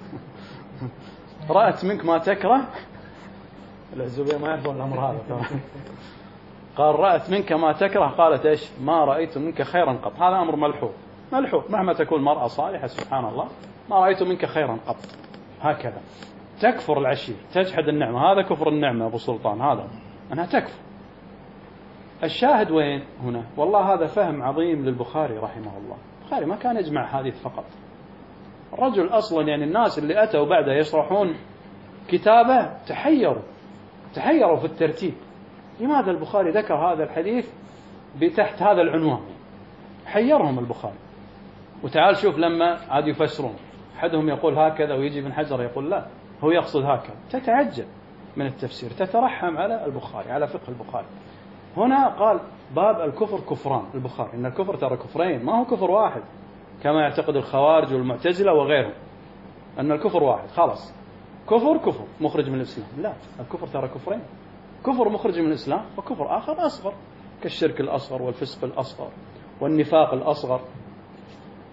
رأت منك ما تكره، العزوبية ما يعرفون الأمر هذا. قال رأت منك ما تكره، قالت إيش؟ ما رأيت منك خيرا قط. هذا أمر ملحوظ مهما تكون مرأة صالحة سبحان الله، ما رأيت منك خيرا قط. هكذا تكفر العشير، تجحد النعمة، هذا كفر النعمة أبو سلطان، هذا أنها تكفر. الشاهد وين هنا؟ والله هذا فهم عظيم للبخاري رحمه الله. البخاري ما كان يجمع حديث فقط، الرجل أصلا يعني الناس اللي أتوا بعده يشرحون كتابه تحيروا في الترتيب. لماذا البخاري ذكر هذا الحديث بتحت هذا العنوان؟ حيرهم البخاري. وتعال شوف لما عاد يفسرون، أحدهم يقول هكذا ويجي ابن حجر يقول لا هو يقصد هكذا، تتعجب من التفسير، تترحم على البخاري، على فقه البخاري. هنا قال باب الكفر كفران، البخاري إن الكفر ترى كفرين، ما هو كفر واحد كما يعتقد الخوارج والمعتزلة وغيرهم، أن الكفر واحد خلاص، كفر مخرج من الإسلام. لا، الكفر ترى كفرين، كفر مخرج من الإسلام وكفر آخر أصغر كالشرك الأصغر والفسق الأصغر والنفاق الأصغر.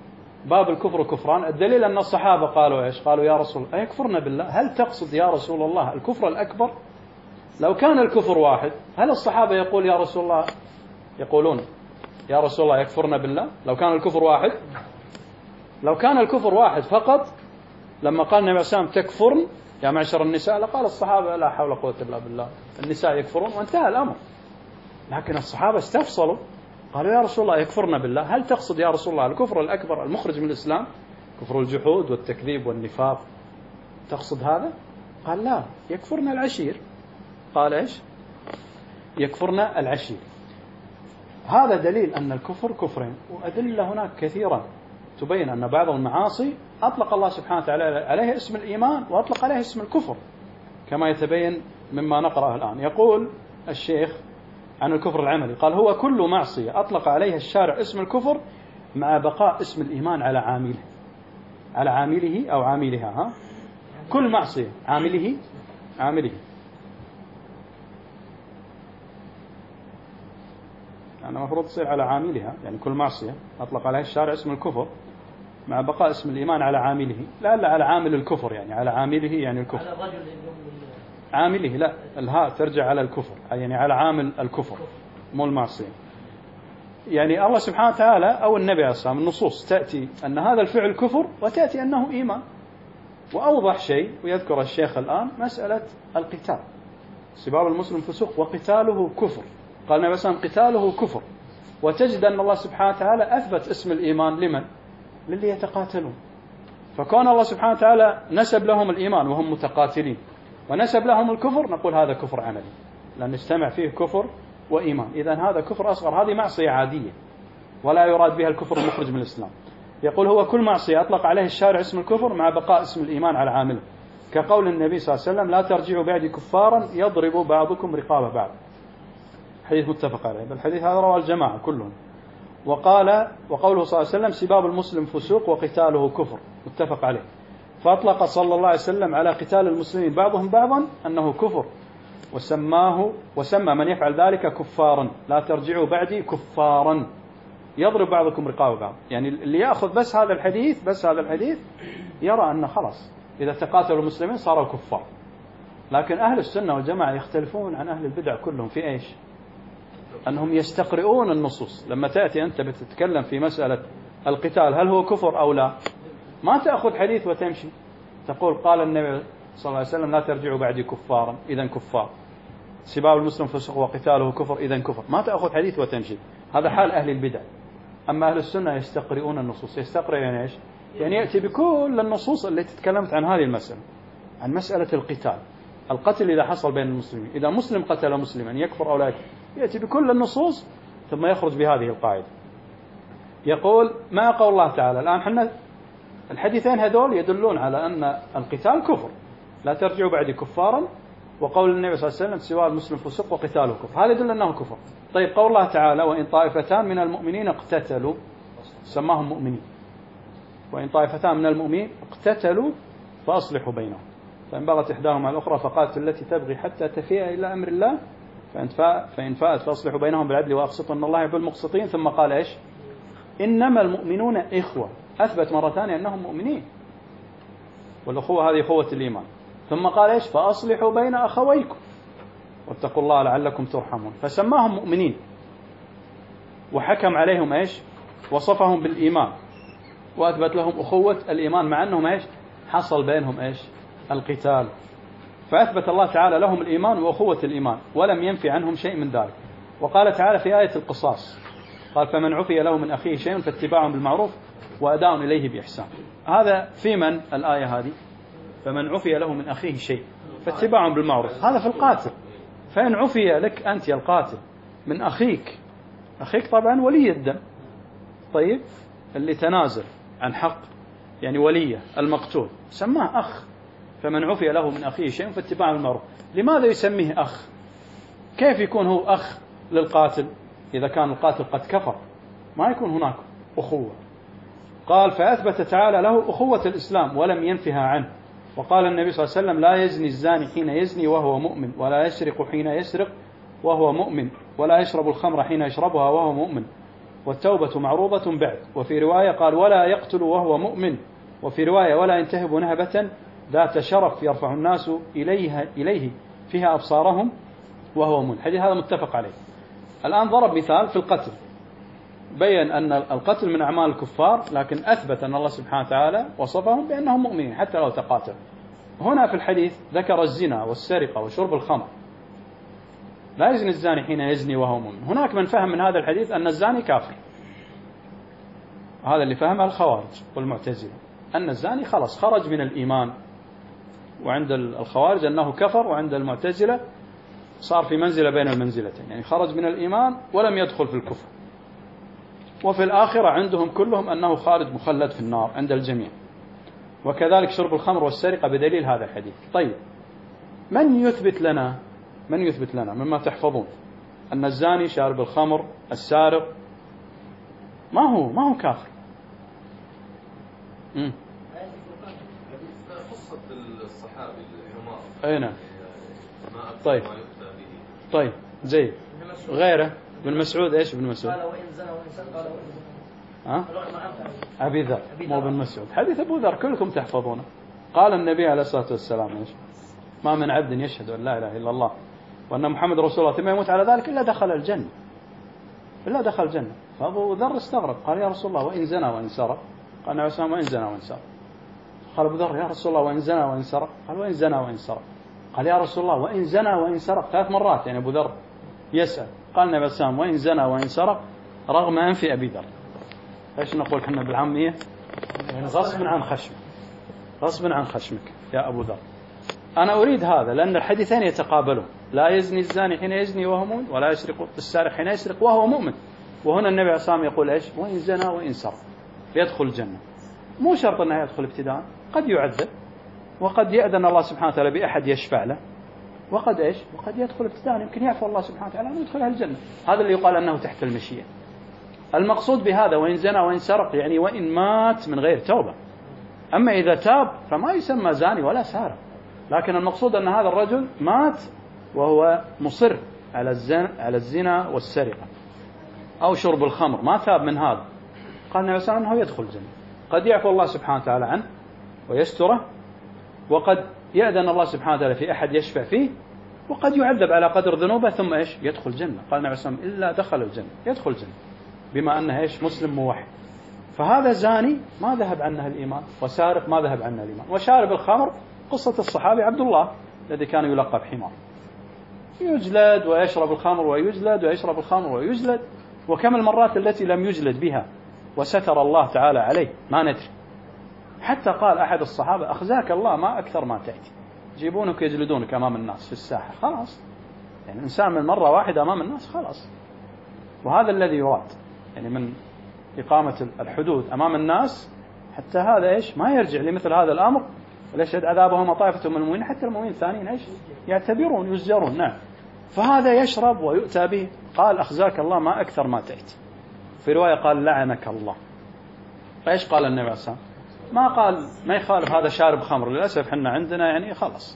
باب الكفر كفران. الدليل أن الصحابة قالوا إيش؟ قالوا يا رسول الله أيكفرنا بالله؟ هل تقصد يا رسول الله الكفر الأكبر؟ لو كان الكفر واحد هل الصحابة يقول يا رسول الله يقولون يا رسول الله يكفرنا بالله؟ لو كان الكفر واحد، لو كان الكفر واحد فقط لما قال النبي صلى الله عليه وسلم تكفرن يا معشر النساء لقال الصحابة لا حول ولا قوة إلا بالله، النساء يكفرون وانتهى الأمر. لكن الصحابة استفصلوا قالوا يا رسول الله يكفرنا بالله، هل تقصد يا رسول الله الكفر الأكبر المخرج من الإسلام، كفر الجحود والتكذيب والنفاق، تقصد هذا؟ قال لا، يكفرنا العشير. قال إيش؟ يكفرنا العشير. هذا دليل أن الكفر كفرين، وأدلة هناك كثيرة تبين أن بعض المعاصي أطلق الله سبحانه وتعالى عليها اسم الإيمان وأطلق عليها اسم الكفر كما يتبين مما نقرأه الآن. يقول الشيخ عن الكفر العملي قال هو كل معصية أطلق عليها الشارع اسم الكفر مع بقاء اسم الإيمان على عامله، على عامله أو عاملها. ها؟ كل معصية عامله يعني المفروض تصير على عاملها، يعني كل معصية أطلق عليها الشارع اسم الكفر مع بقاء اسم الإيمان على عامله، لا على عامل الكفر، يعني على عامله يعني الكفر، على الرجل عامله، لا الهاء ترجع على الكفر، يعني على عامل الكفر مو المعصية. يعني الله سبحانه وتعالى أو النبي عليه الصلاة والسلام النصوص تأتي أن هذا الفعل كفر وتأتي أنه إيمان. وأوضح شيء ويذكر الشيخ الآن مسألة القتال، سباب المسلم فسوق وقتاله كفر. قال النبي صلى الله عليه وسلم قتاله كفر، وتجد أن الله سبحانه وتعالى أثبت اسم الإيمان لمن؟ للي يتقاتلون. فكون الله سبحانه وتعالى نسب لهم الإيمان وهم متقاتلين ونسب لهم الكفر نقول هذا كفر عملي، لأن اجتمع فيه كفر وإيمان. إذن هذا كفر أصغر، هذه معصية عادية ولا يراد بها الكفر المخرج من الإسلام. يقول هو كل معصية أطلق عليه الشارع اسم الكفر مع بقاء اسم الإيمان على عامله، كقول النبي صلى الله عليه وسلم لا ترجعوا بعدي كفارا يضرب بعضكم رقاب بعض، حديث متفق عليه. الحديث هذا رواه الجماعة كلهم. وقوله صلى الله عليه وسلم سباب المسلم فسوق وقتاله كفر، متفق عليه. فأطلق صلى الله عليه وسلم على قتال المسلمين بعضهم بعضا أنه كفر، وسمى من يفعل ذلك كفارا، لا ترجعوا بعدي كفارا يضرب بعضكم رقاب بعض. يعني اللي يأخذ بس هذا الحديث يرى أن خلاص إذا تقاتلوا المسلمين صاروا كفار. لكن أهل السنة والجماعة يختلفون عن أهل البدع كلهم في إيش؟ أنهم يستقرؤون النصوص. لما تأتي أنت بتتكلم في مسألة القتال هل هو كفر أو لا، ما تأخذ حديث وتمشي تقول قال النبي صلى الله عليه وسلم لا ترجعوا بعدي كفارا إذن كفار، سباب المسلم فسوق وقتاله كفر إذن كفر، ما تأخذ حديث وتمشي. هذا حال أهل البدع. أما أهل السنة يستقرؤون النصوص. يستقرأ يعني إيش؟ يعني يأتي بكل النصوص التي تكلمت عن هذه المسألة، عن مسألة القتل إذا حصل بين المسلمين، إذا مسلم قتل مسلما يكفر أو لا يكفر، يأتي بكل النصوص ثم يخرج بهذه القاعدة. يقول ما قول الله تعالى الآن حنا الحديثين هذول يدلون على أن القتال كفر، لا ترجعوا بعدي كفارا، وقول النبي صلى الله عليه وسلم سواء المسلم فسوق وقتاله كفر، هذا يدل أنه كفر. طيب قول الله تعالى وإن طائفتان من المؤمنين اقتتلوا، سماهم مؤمنين، وإن طائفتان من المؤمنين اقتتلوا فأصلحوا بينهم، فإن بغت إحداهما على الأخرى فقاتل التي تبغي حتى تفيء إلى أمر الله فإن فاءت فأصلحوا بينهم بالعدل وأقسطوا إن الله يحب المقسطين. ثم قال إيش؟ إنما المؤمنون إخوة، أثبت مرة ثانية أنهم مؤمنين، والأخوة هذه أخوة الإيمان. ثم قال إيش؟ فأصلحوا بين أخويكم واتقوا الله لعلكم ترحمون. فسماهم مؤمنين وحكم عليهم إيش؟ وصفهم بالإيمان وأثبت لهم أخوة الإيمان، مع أنهم إيش؟ حصل بينهم إيش؟ القتال. فأثبت الله تعالى لهم الإيمان وأخوة الإيمان ولم ينفي عنهم شيء من ذلك. وقال تعالى في آية القصاص قال فمن عفي له من أخيه شيء فاتباع بالمعروف وأداء إليه بإحسان. هذا في من الآية هذه؟ فمن عفي له من أخيه شيء فاتباع بالمعروف، هذا في القاتل. فإن عفي لك أنت يا القاتل من أخيك طبعا ولي الدم، طيب اللي تنازل عن حق يعني وليه المقتول سماه أخ. فمن عفي له من أخيه شيء فاتباع بالمعروف. لماذا يسميه أخ؟ كيف يكون هو أخ للقاتل إذا كان القاتل قد كفر؟ ما يكون هناك أخوة. قال فأثبت تعالى له أخوة الإسلام ولم ينفها عنه. وقال النبي صلى الله عليه وسلم لا يزني الزاني حين يزني وهو مؤمن، ولا يسرق حين يسرق وهو مؤمن، ولا يشرب الخمر حين يشربها وهو مؤمن، والتوبة معروضة بعد. وفي رواية قال ولا يقتل وهو مؤمن. وفي رواية ولا ينتهب نهبة ذات شرف يرفع الناس إليه فيها أبصارهم وهو مؤمن. الحديث هذا متفق عليه. الآن ضرب مثال في القتل، بيّن أن القتل من أعمال الكفار، لكن أثبت أن الله سبحانه وتعالى وصفهم بأنهم مؤمنين حتى لو تقاتل. هنا في الحديث ذكر الزنا والسرقة وشرب الخمر. لا يزني الزاني حين يزني وهو مؤمن. هناك من فهم من هذا الحديث أن الزاني كافر، هذا اللي فهمه الخوارج والمعتزلة، أن الزاني خلاص خرج من الإيمان، وعند الخوارج أنه كفر، وعند المعتزلة صار في منزلة بين المنزلتين، يعني خرج من الإيمان ولم يدخل في الكفر. وفي الآخرة عندهم كلهم أنه خالد مخلد في النار عند الجميع. وكذلك شرب الخمر والسرقة بدليل هذا الحديث. طيب من يثبت لنا مما تحفظون أن الزاني شارب الخمر السارق ما هو كافر؟ قصة الصحابي الحمار. أي نعم. طيب زين. غيره ابن مسعود ايش ابن مسعود؟ قال وإن زنى وإن سرق قال وإن أبي ذر مو ابن مسعود. حديث أبو ذر كلكم تحفظونه. قال النبي عليه الصلاة والسلام ايش؟ ما من عبد يشهد أن لا إله إلا الله وأن محمد رسول الله ثم يموت على ذلك إلا دخل الجنة. فأبو ذر استغرب، قال يا رسول الله وإن زنى وإن سرق؟ قال النبي عليه وإن زنى وإن سرق. قال أبو ذر يا رسول الله وإن زنى وإن سرق؟ قال وإن زنى وإن سرق. قال يا رسول الله وإن زنى وإن سرق 3 مرات، يعني أبو ذر يسأل. قال النبي عليه الصلاة وإن زنى وإن سرق رغم أنف أبي ذر. ايش نقول احنا بالعامية؟ يعني غصب عن خشمك يا أبو ذر. أنا أريد هذا لأن الحديثين يتقابلون. لا يزني الزاني حين يزني وهو مؤمن، ولا يسرق السارق حين يسرق وهو مؤمن. وهنا النبي عليه الصلاة والسلام يقول ايش؟ وإن زنى وإن سرق يدخل الجنة. مو شرط أنه يدخل ابتداء، قد يعذب، وقد يأذن الله سبحانه وتعالى بأحد يشفع له، وقد يدخل ابتداء، يمكن يعفو الله سبحانه وتعالى ويدخلها الجنة. هذا اللي يقال أنه تحت المشيئة. المقصود بهذا وإن زنى وإن سرق يعني وإن مات من غير توبة. أما إذا تاب فما يسمى زاني ولا سارق. لكن المقصود أن هذا الرجل مات وهو مصر على الزنا والسرقة أو شرب الخمر، ما تاب من هذا. قال النبي صلى الله عليه وسلم أنه يدخل الجنة. قد يعفو الله سبحانه وتعالى عنه ويستره، وقد يأذن الله سبحانه وتعالى في أحد يشفع فيه، وقد يعذب على قدر ذنوبه ثم يدخل الجنة. قال النبي صلى الله عليه وسلم إلا دخل الجنة، يدخل الجنة بما أنه مسلم موحد. فهذا زاني ما ذهب عنه الإيمان، وسارق ما ذهب عنه الإيمان. وشارب الخمر قصة الصحابي عبد الله الذي كان يلقب حمار، يجلد ويشرب الخمر ويجلد ويشرب الخمر ويجلد. وكم المرات التي لم يجلد بها وستر الله تعالى عليه ما ندري. حتى قال أحد الصحابة أخزاك الله ما أكثر ما تأتي، يجيبونك يجلدونك أمام الناس في الساحة، خلاص يعني إنسان من مرة واحدة أمام الناس خلاص. وهذا الذي يراد يعني من إقامة الحدود أمام الناس، حتى هذا ما يرجع لمثل هذا الأمر. وليشهد عذابهم طائفة من المؤمنين، حتى المؤمنين الثانيين يعتبرون يزجرون. نعم. فهذا يشرب ويؤتى به، قال أخزاك الله ما أكثر ما تأتي. في رواية قال لعنك الله. فإيش قال النبي عليه الصلاة والسلام؟ ما قال ما يخالف هذا شارب خمر. للأسف حنا عندنا يعني خلاص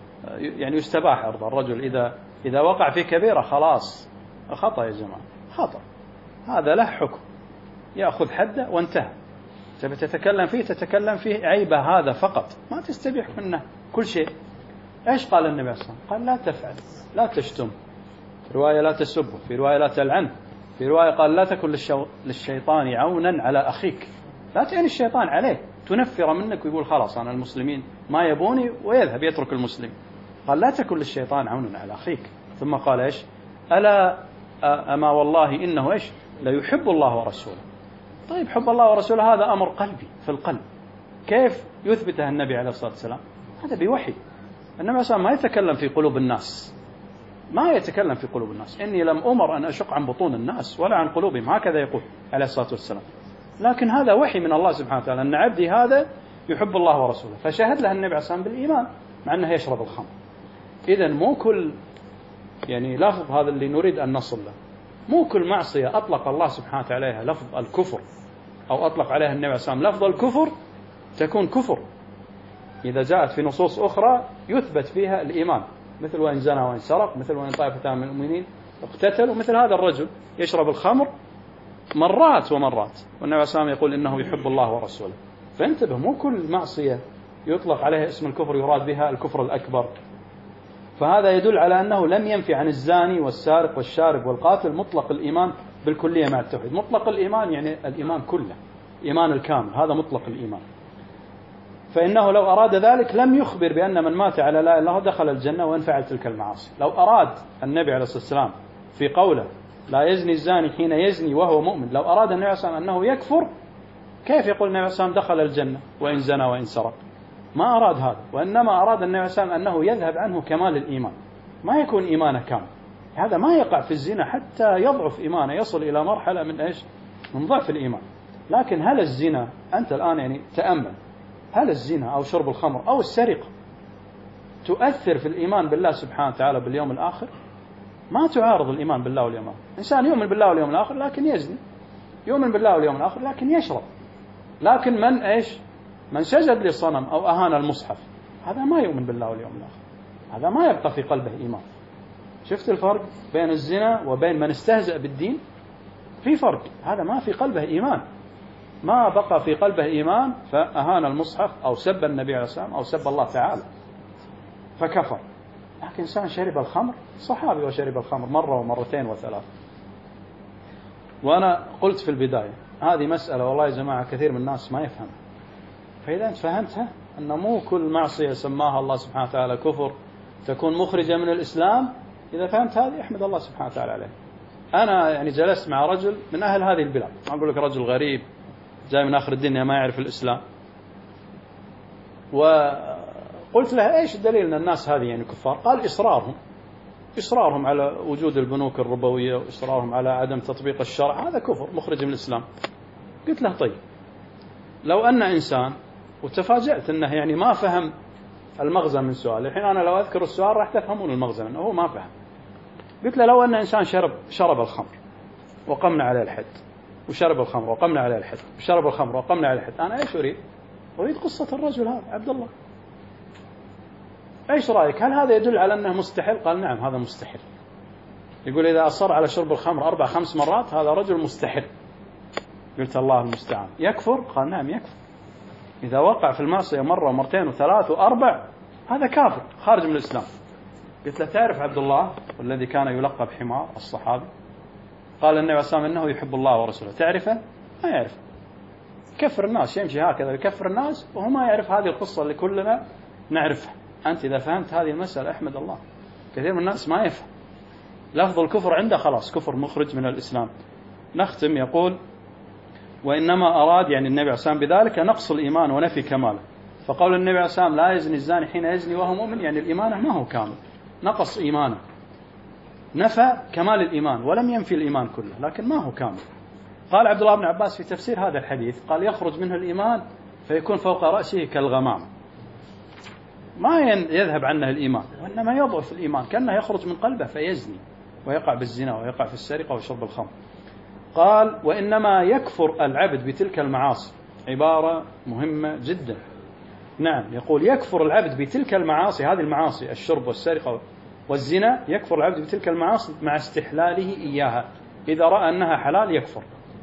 يعني يستباح عرض الرجل إذا وقع في كبيرة خلاص خطأ يا جماعة، خطأ. هذا له حكم يأخذ حده وانتهى. تبي تتكلم فيه عيبة هذا فقط، ما تستبيح منه كل شيء. إيش قال النبي صلى الله عليه وسلم؟ قال لا تفعل، لا تشتم، في رواية لا تسبه، في رواية لا تلعن، في رواية قال لا تكن للشيطان عونا على أخيك. لا تعين الشيطان عليه تنفر منك ويقول خلاص أنا المسلمين ما يبوني ويذهب يترك المسلم. قال لا تكن للشيطان عونا على أخيك. ثم قال إيش؟ ألا أما والله إنه لا يحب الله ورسوله. طيب حب الله ورسوله هذا أمر قلبي في القلب، كيف يثبته النبي عليه الصلاة والسلام؟ هذا بوحي. النبي صلى الله عليه وسلم ما يتكلم في قلوب الناس، ما يتكلم في قلوب الناس. إني لم أمر أن أشق عن بطون الناس ولا عن قلوبهم، هكذا يقول عليه الصلاة والسلام. لكن هذا وحي من الله سبحانه وتعالى أن عبدي هذا يحب الله ورسوله، فشهد له النبي عليه الصلاة والسلام بالإيمان مع أنه يشرب الخمر. إذن مو كل يعني لفظ هذا اللي نريد أن نصل له، مو كل معصية أطلق الله سبحانه وتعالى عليها لفظ الكفر أو أطلق عليها النبي عليه الصلاة والسلام لفظ الكفر تكون كفر. إذا جاءت في نصوص أخرى يثبت فيها الإيمان، مثل وإن زنى وإن سرق، مثل وإن طائفتان من المؤمنين اقتتلوا، مثل هذا الرجل يشرب الخمر مرات ومرات، والنبي عليه الصلاة والسلام يقول إنه يحب الله ورسوله. فانتبه، مو كل معصية يطلق عليها اسم الكفر يراد بها الكفر الأكبر. فهذا يدل على أنه لم ينفي عن الزاني والسارق والشارب والقاتل مطلق الإيمان بالكلية مع التوحيد. مطلق الإيمان يعني الإيمان كله، إيمان الكامل، هذا مطلق الإيمان. فإنه لو أراد ذلك لم يخبر بأن من مات على لا إله إلا الله دخل الجنة وإن فعل تلك المعاصي. لو أراد النبي عليه الصلاة والسلام في قوله لا يزني الزاني حين يزني وهو مؤمن، لو أراد النبي عليه الصلاة والسلام أنه يكفر، كيف يقول النبي عليه الصلاة والسلام دخل الجنة وإن زنى وإن سرق؟ ما أراد هذا، وإنما أراد النبي عليه الصلاة والسلام أنه يذهب عنه كمال الإيمان، ما يكون إيمانه كامل. هذا ما يقع في الزنا حتى يضعف إيمانه، يصل إلى مرحلة من إيش؟ من ضعف الإيمان. لكن هل الزنا، أنت الآن يعني تأمل، هل الزنا أو شرب الخمر أو السرقة تؤثر في الإيمان بالله سبحانه وتعالى باليوم الآخر؟ ما تعارض الإيمان بالله واليوم الآخر. إنسان يؤمن بالله واليوم الآخر لكن يزني، يؤمن بالله واليوم الآخر لكن يشرب. لكن من إيش؟ من سجد لصنم أو أهان المصحف، هذا ما يؤمن بالله واليوم الآخر، هذا ما يبقى في قلبه إيمان. شفت الفرق بين الزنا وبين من استهزأ بالدين؟ في فرق، هذا ما في قلبه إيمان، ما بقى في قلبه إيمان، فأهان المصحف أو سب النبي عليه الصلاة والسلام أو سب الله تعالى فكفر. لكن إنسان شرب الخمر، صحابي وشرب الخمر مرة ومرتين وثلاث. وأنا قلت في البداية هذه مسألة والله يا جماعة كثير من الناس ما يفهم. فإذا أنت فهمتها أن مو كل معصية سماها الله سبحانه وتعالى كفر تكون مخرجة من الإسلام، إذا فهمت هذه احمد الله سبحانه وتعالى عليه. أنا يعني جلست مع رجل من أهل هذه البلاد، ما أقول لك رجل غريب جاي من آخر الدنيا ما يعرف الإسلام، وقلت له إيش الدليل أن الناس هذه يعني كفار؟ قال إصرارهم على وجود البنوك الربوية وإصرارهم على عدم تطبيق الشرع هذا كفر مخرج من الإسلام. قلت له طيب لو أن إنسان، وتفاجأت أنه يعني ما فهم المغزى من سؤال. الحين أنا لو أذكر السؤال راح تفهمون المغزى منه، هو ما فهم. قلت له لو أن إنسان شرب الخمر وقمنا عليه الحد، وشرب الخمر وقمنا عليه الحد، وشرب الخمر وقمنا عليه الحد، أنا إيش أريد قصة الرجل هذا عبد الله. إيش رأيك؟ هل هذا يدل على أنه مستحيل؟ قال نعم هذا مستحيل. يقول إذا أصر على شرب الخمر 4-5 مرات هذا رجل مستحيل. قلت الله المستعان. يكفر؟ قال نعم يكفر. إذا وقع في المعصية مرة ومرتين وثلاث وأربع هذا كافر خارج من الإسلام. قلت له تعرف عبد الله والذي كان يلقب حمار الصحابي؟ قال النبي عليه الصلاة والسلام إنه يحب الله ورسوله. تعرفه؟ ما يعرف، كفر الناس، يمشي هكذا يكفر الناس وهو ما يعرف هذه القصة اللي كلنا نعرفها. أنت إذا فهمت هذه المسألة أحمد الله. كثير من الناس ما يفهم لفظ الكفر عنده، خلاص كفر مخرج من الإسلام. نختم يقول وإنما أراد يعني النبي عليه الصلاة والسلام بذلك نقص الإيمان ونفي كماله. فقول النبي عليه الصلاة والسلام لا يزني الزاني حين يزني وهو مؤمن، يعني الإيمان ما هو كامل، نقص إيمانه، نفى كمال الإيمان ولم ينفي الإيمان كله لكن ما هو كامل. قال عبد الله بن عباس في تفسير هذا الحديث قال يخرج منه الإيمان فيكون فوق رأسه كالغمام، ما يذهب عنه الإيمان وإنما يضعف الإيمان كأنه يخرج من قلبه فيزني ويقع بالزنا ويقع في السرقة وشرب الخمر. قال وإنما يكفر العبد بتلك المعاصي، عبارة مهمة جدا. نعم يقول يكفر العبد بتلك المعاصي، هذه المعاصي الشرب والسرقة والزنا، يكفر العبد بتلك المعاصي مع استحلاله إياها، إذا رأى أنها حلال يكفر،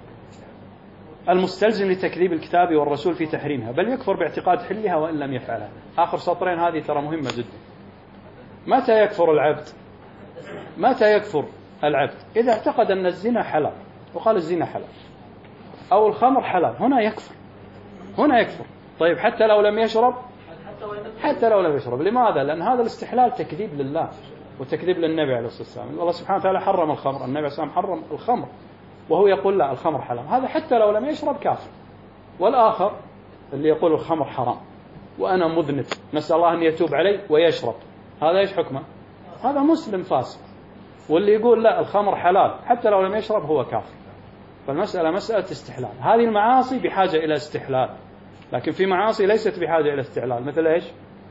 المستلزم لتكذيب الكتاب والرسول في تحريمها، بل يكفر باعتقاد حلها وإن لم يفعلها. آخر سطرين هذه ترى مهمة جدا. متى يكفر العبد؟ متى يكفر العبد؟ إذا اعتقد أن الزنا حلال وقال الزنا حلال أو الخمر حلال، هنا يكفر، هنا يكفر. طيب حتى لو لم يشرب؟ حتى لو لم يشرب. لماذا؟ لأن هذا الاستحلال تكذيب لله وتكذيب للنبي عليه الصلاة والسلام. الله سبحانه وتعالى حرم الخمر، النبي عليه الصلاة والسلام حرم الخمر وهو يقول لا الخمر حلال، هذا حتى لو لم يشرب كافر. والآخر اللي يقول الخمر حرام وأنا مذنب نسأل الله أن يتوب علي ويشرب، هذا إيش حكمه؟ هذا مسلم فاسق. واللي يقول لا الخمر حلال حتى لو لم يشرب هو كافر. فالمسألة مسألة استحلال. هذه المعاصي بحاجة إلى استحلال، لكن في معاصي ليست بحاجة إلى استحلال، مثل إيش؟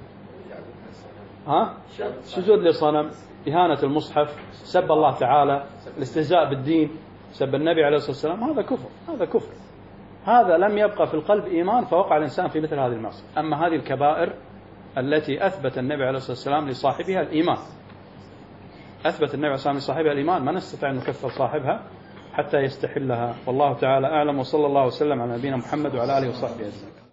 سجود لصنم، إهانة المصحف، سب الله تعالى، الاستهزاء بالدين، سب النبي عليه الصلاة والسلام، هذا كفر، هذا كفر، هذا لم يبقى في القلب إيمان فوقع الإنسان في مثل هذه المعصية. أما هذه الكبائر التي أثبت النبي عليه الصلاة والسلام لصاحبها الإيمان، أثبت النبي عليه الصلاة والسلام لصاحبها الإيمان، ما نستطيع أن نكفر صاحبها حتى يستحلها. والله تعالى أعلم، وصلى الله وسلم على نبينا محمد وعلى آله وصحبه أجمعين.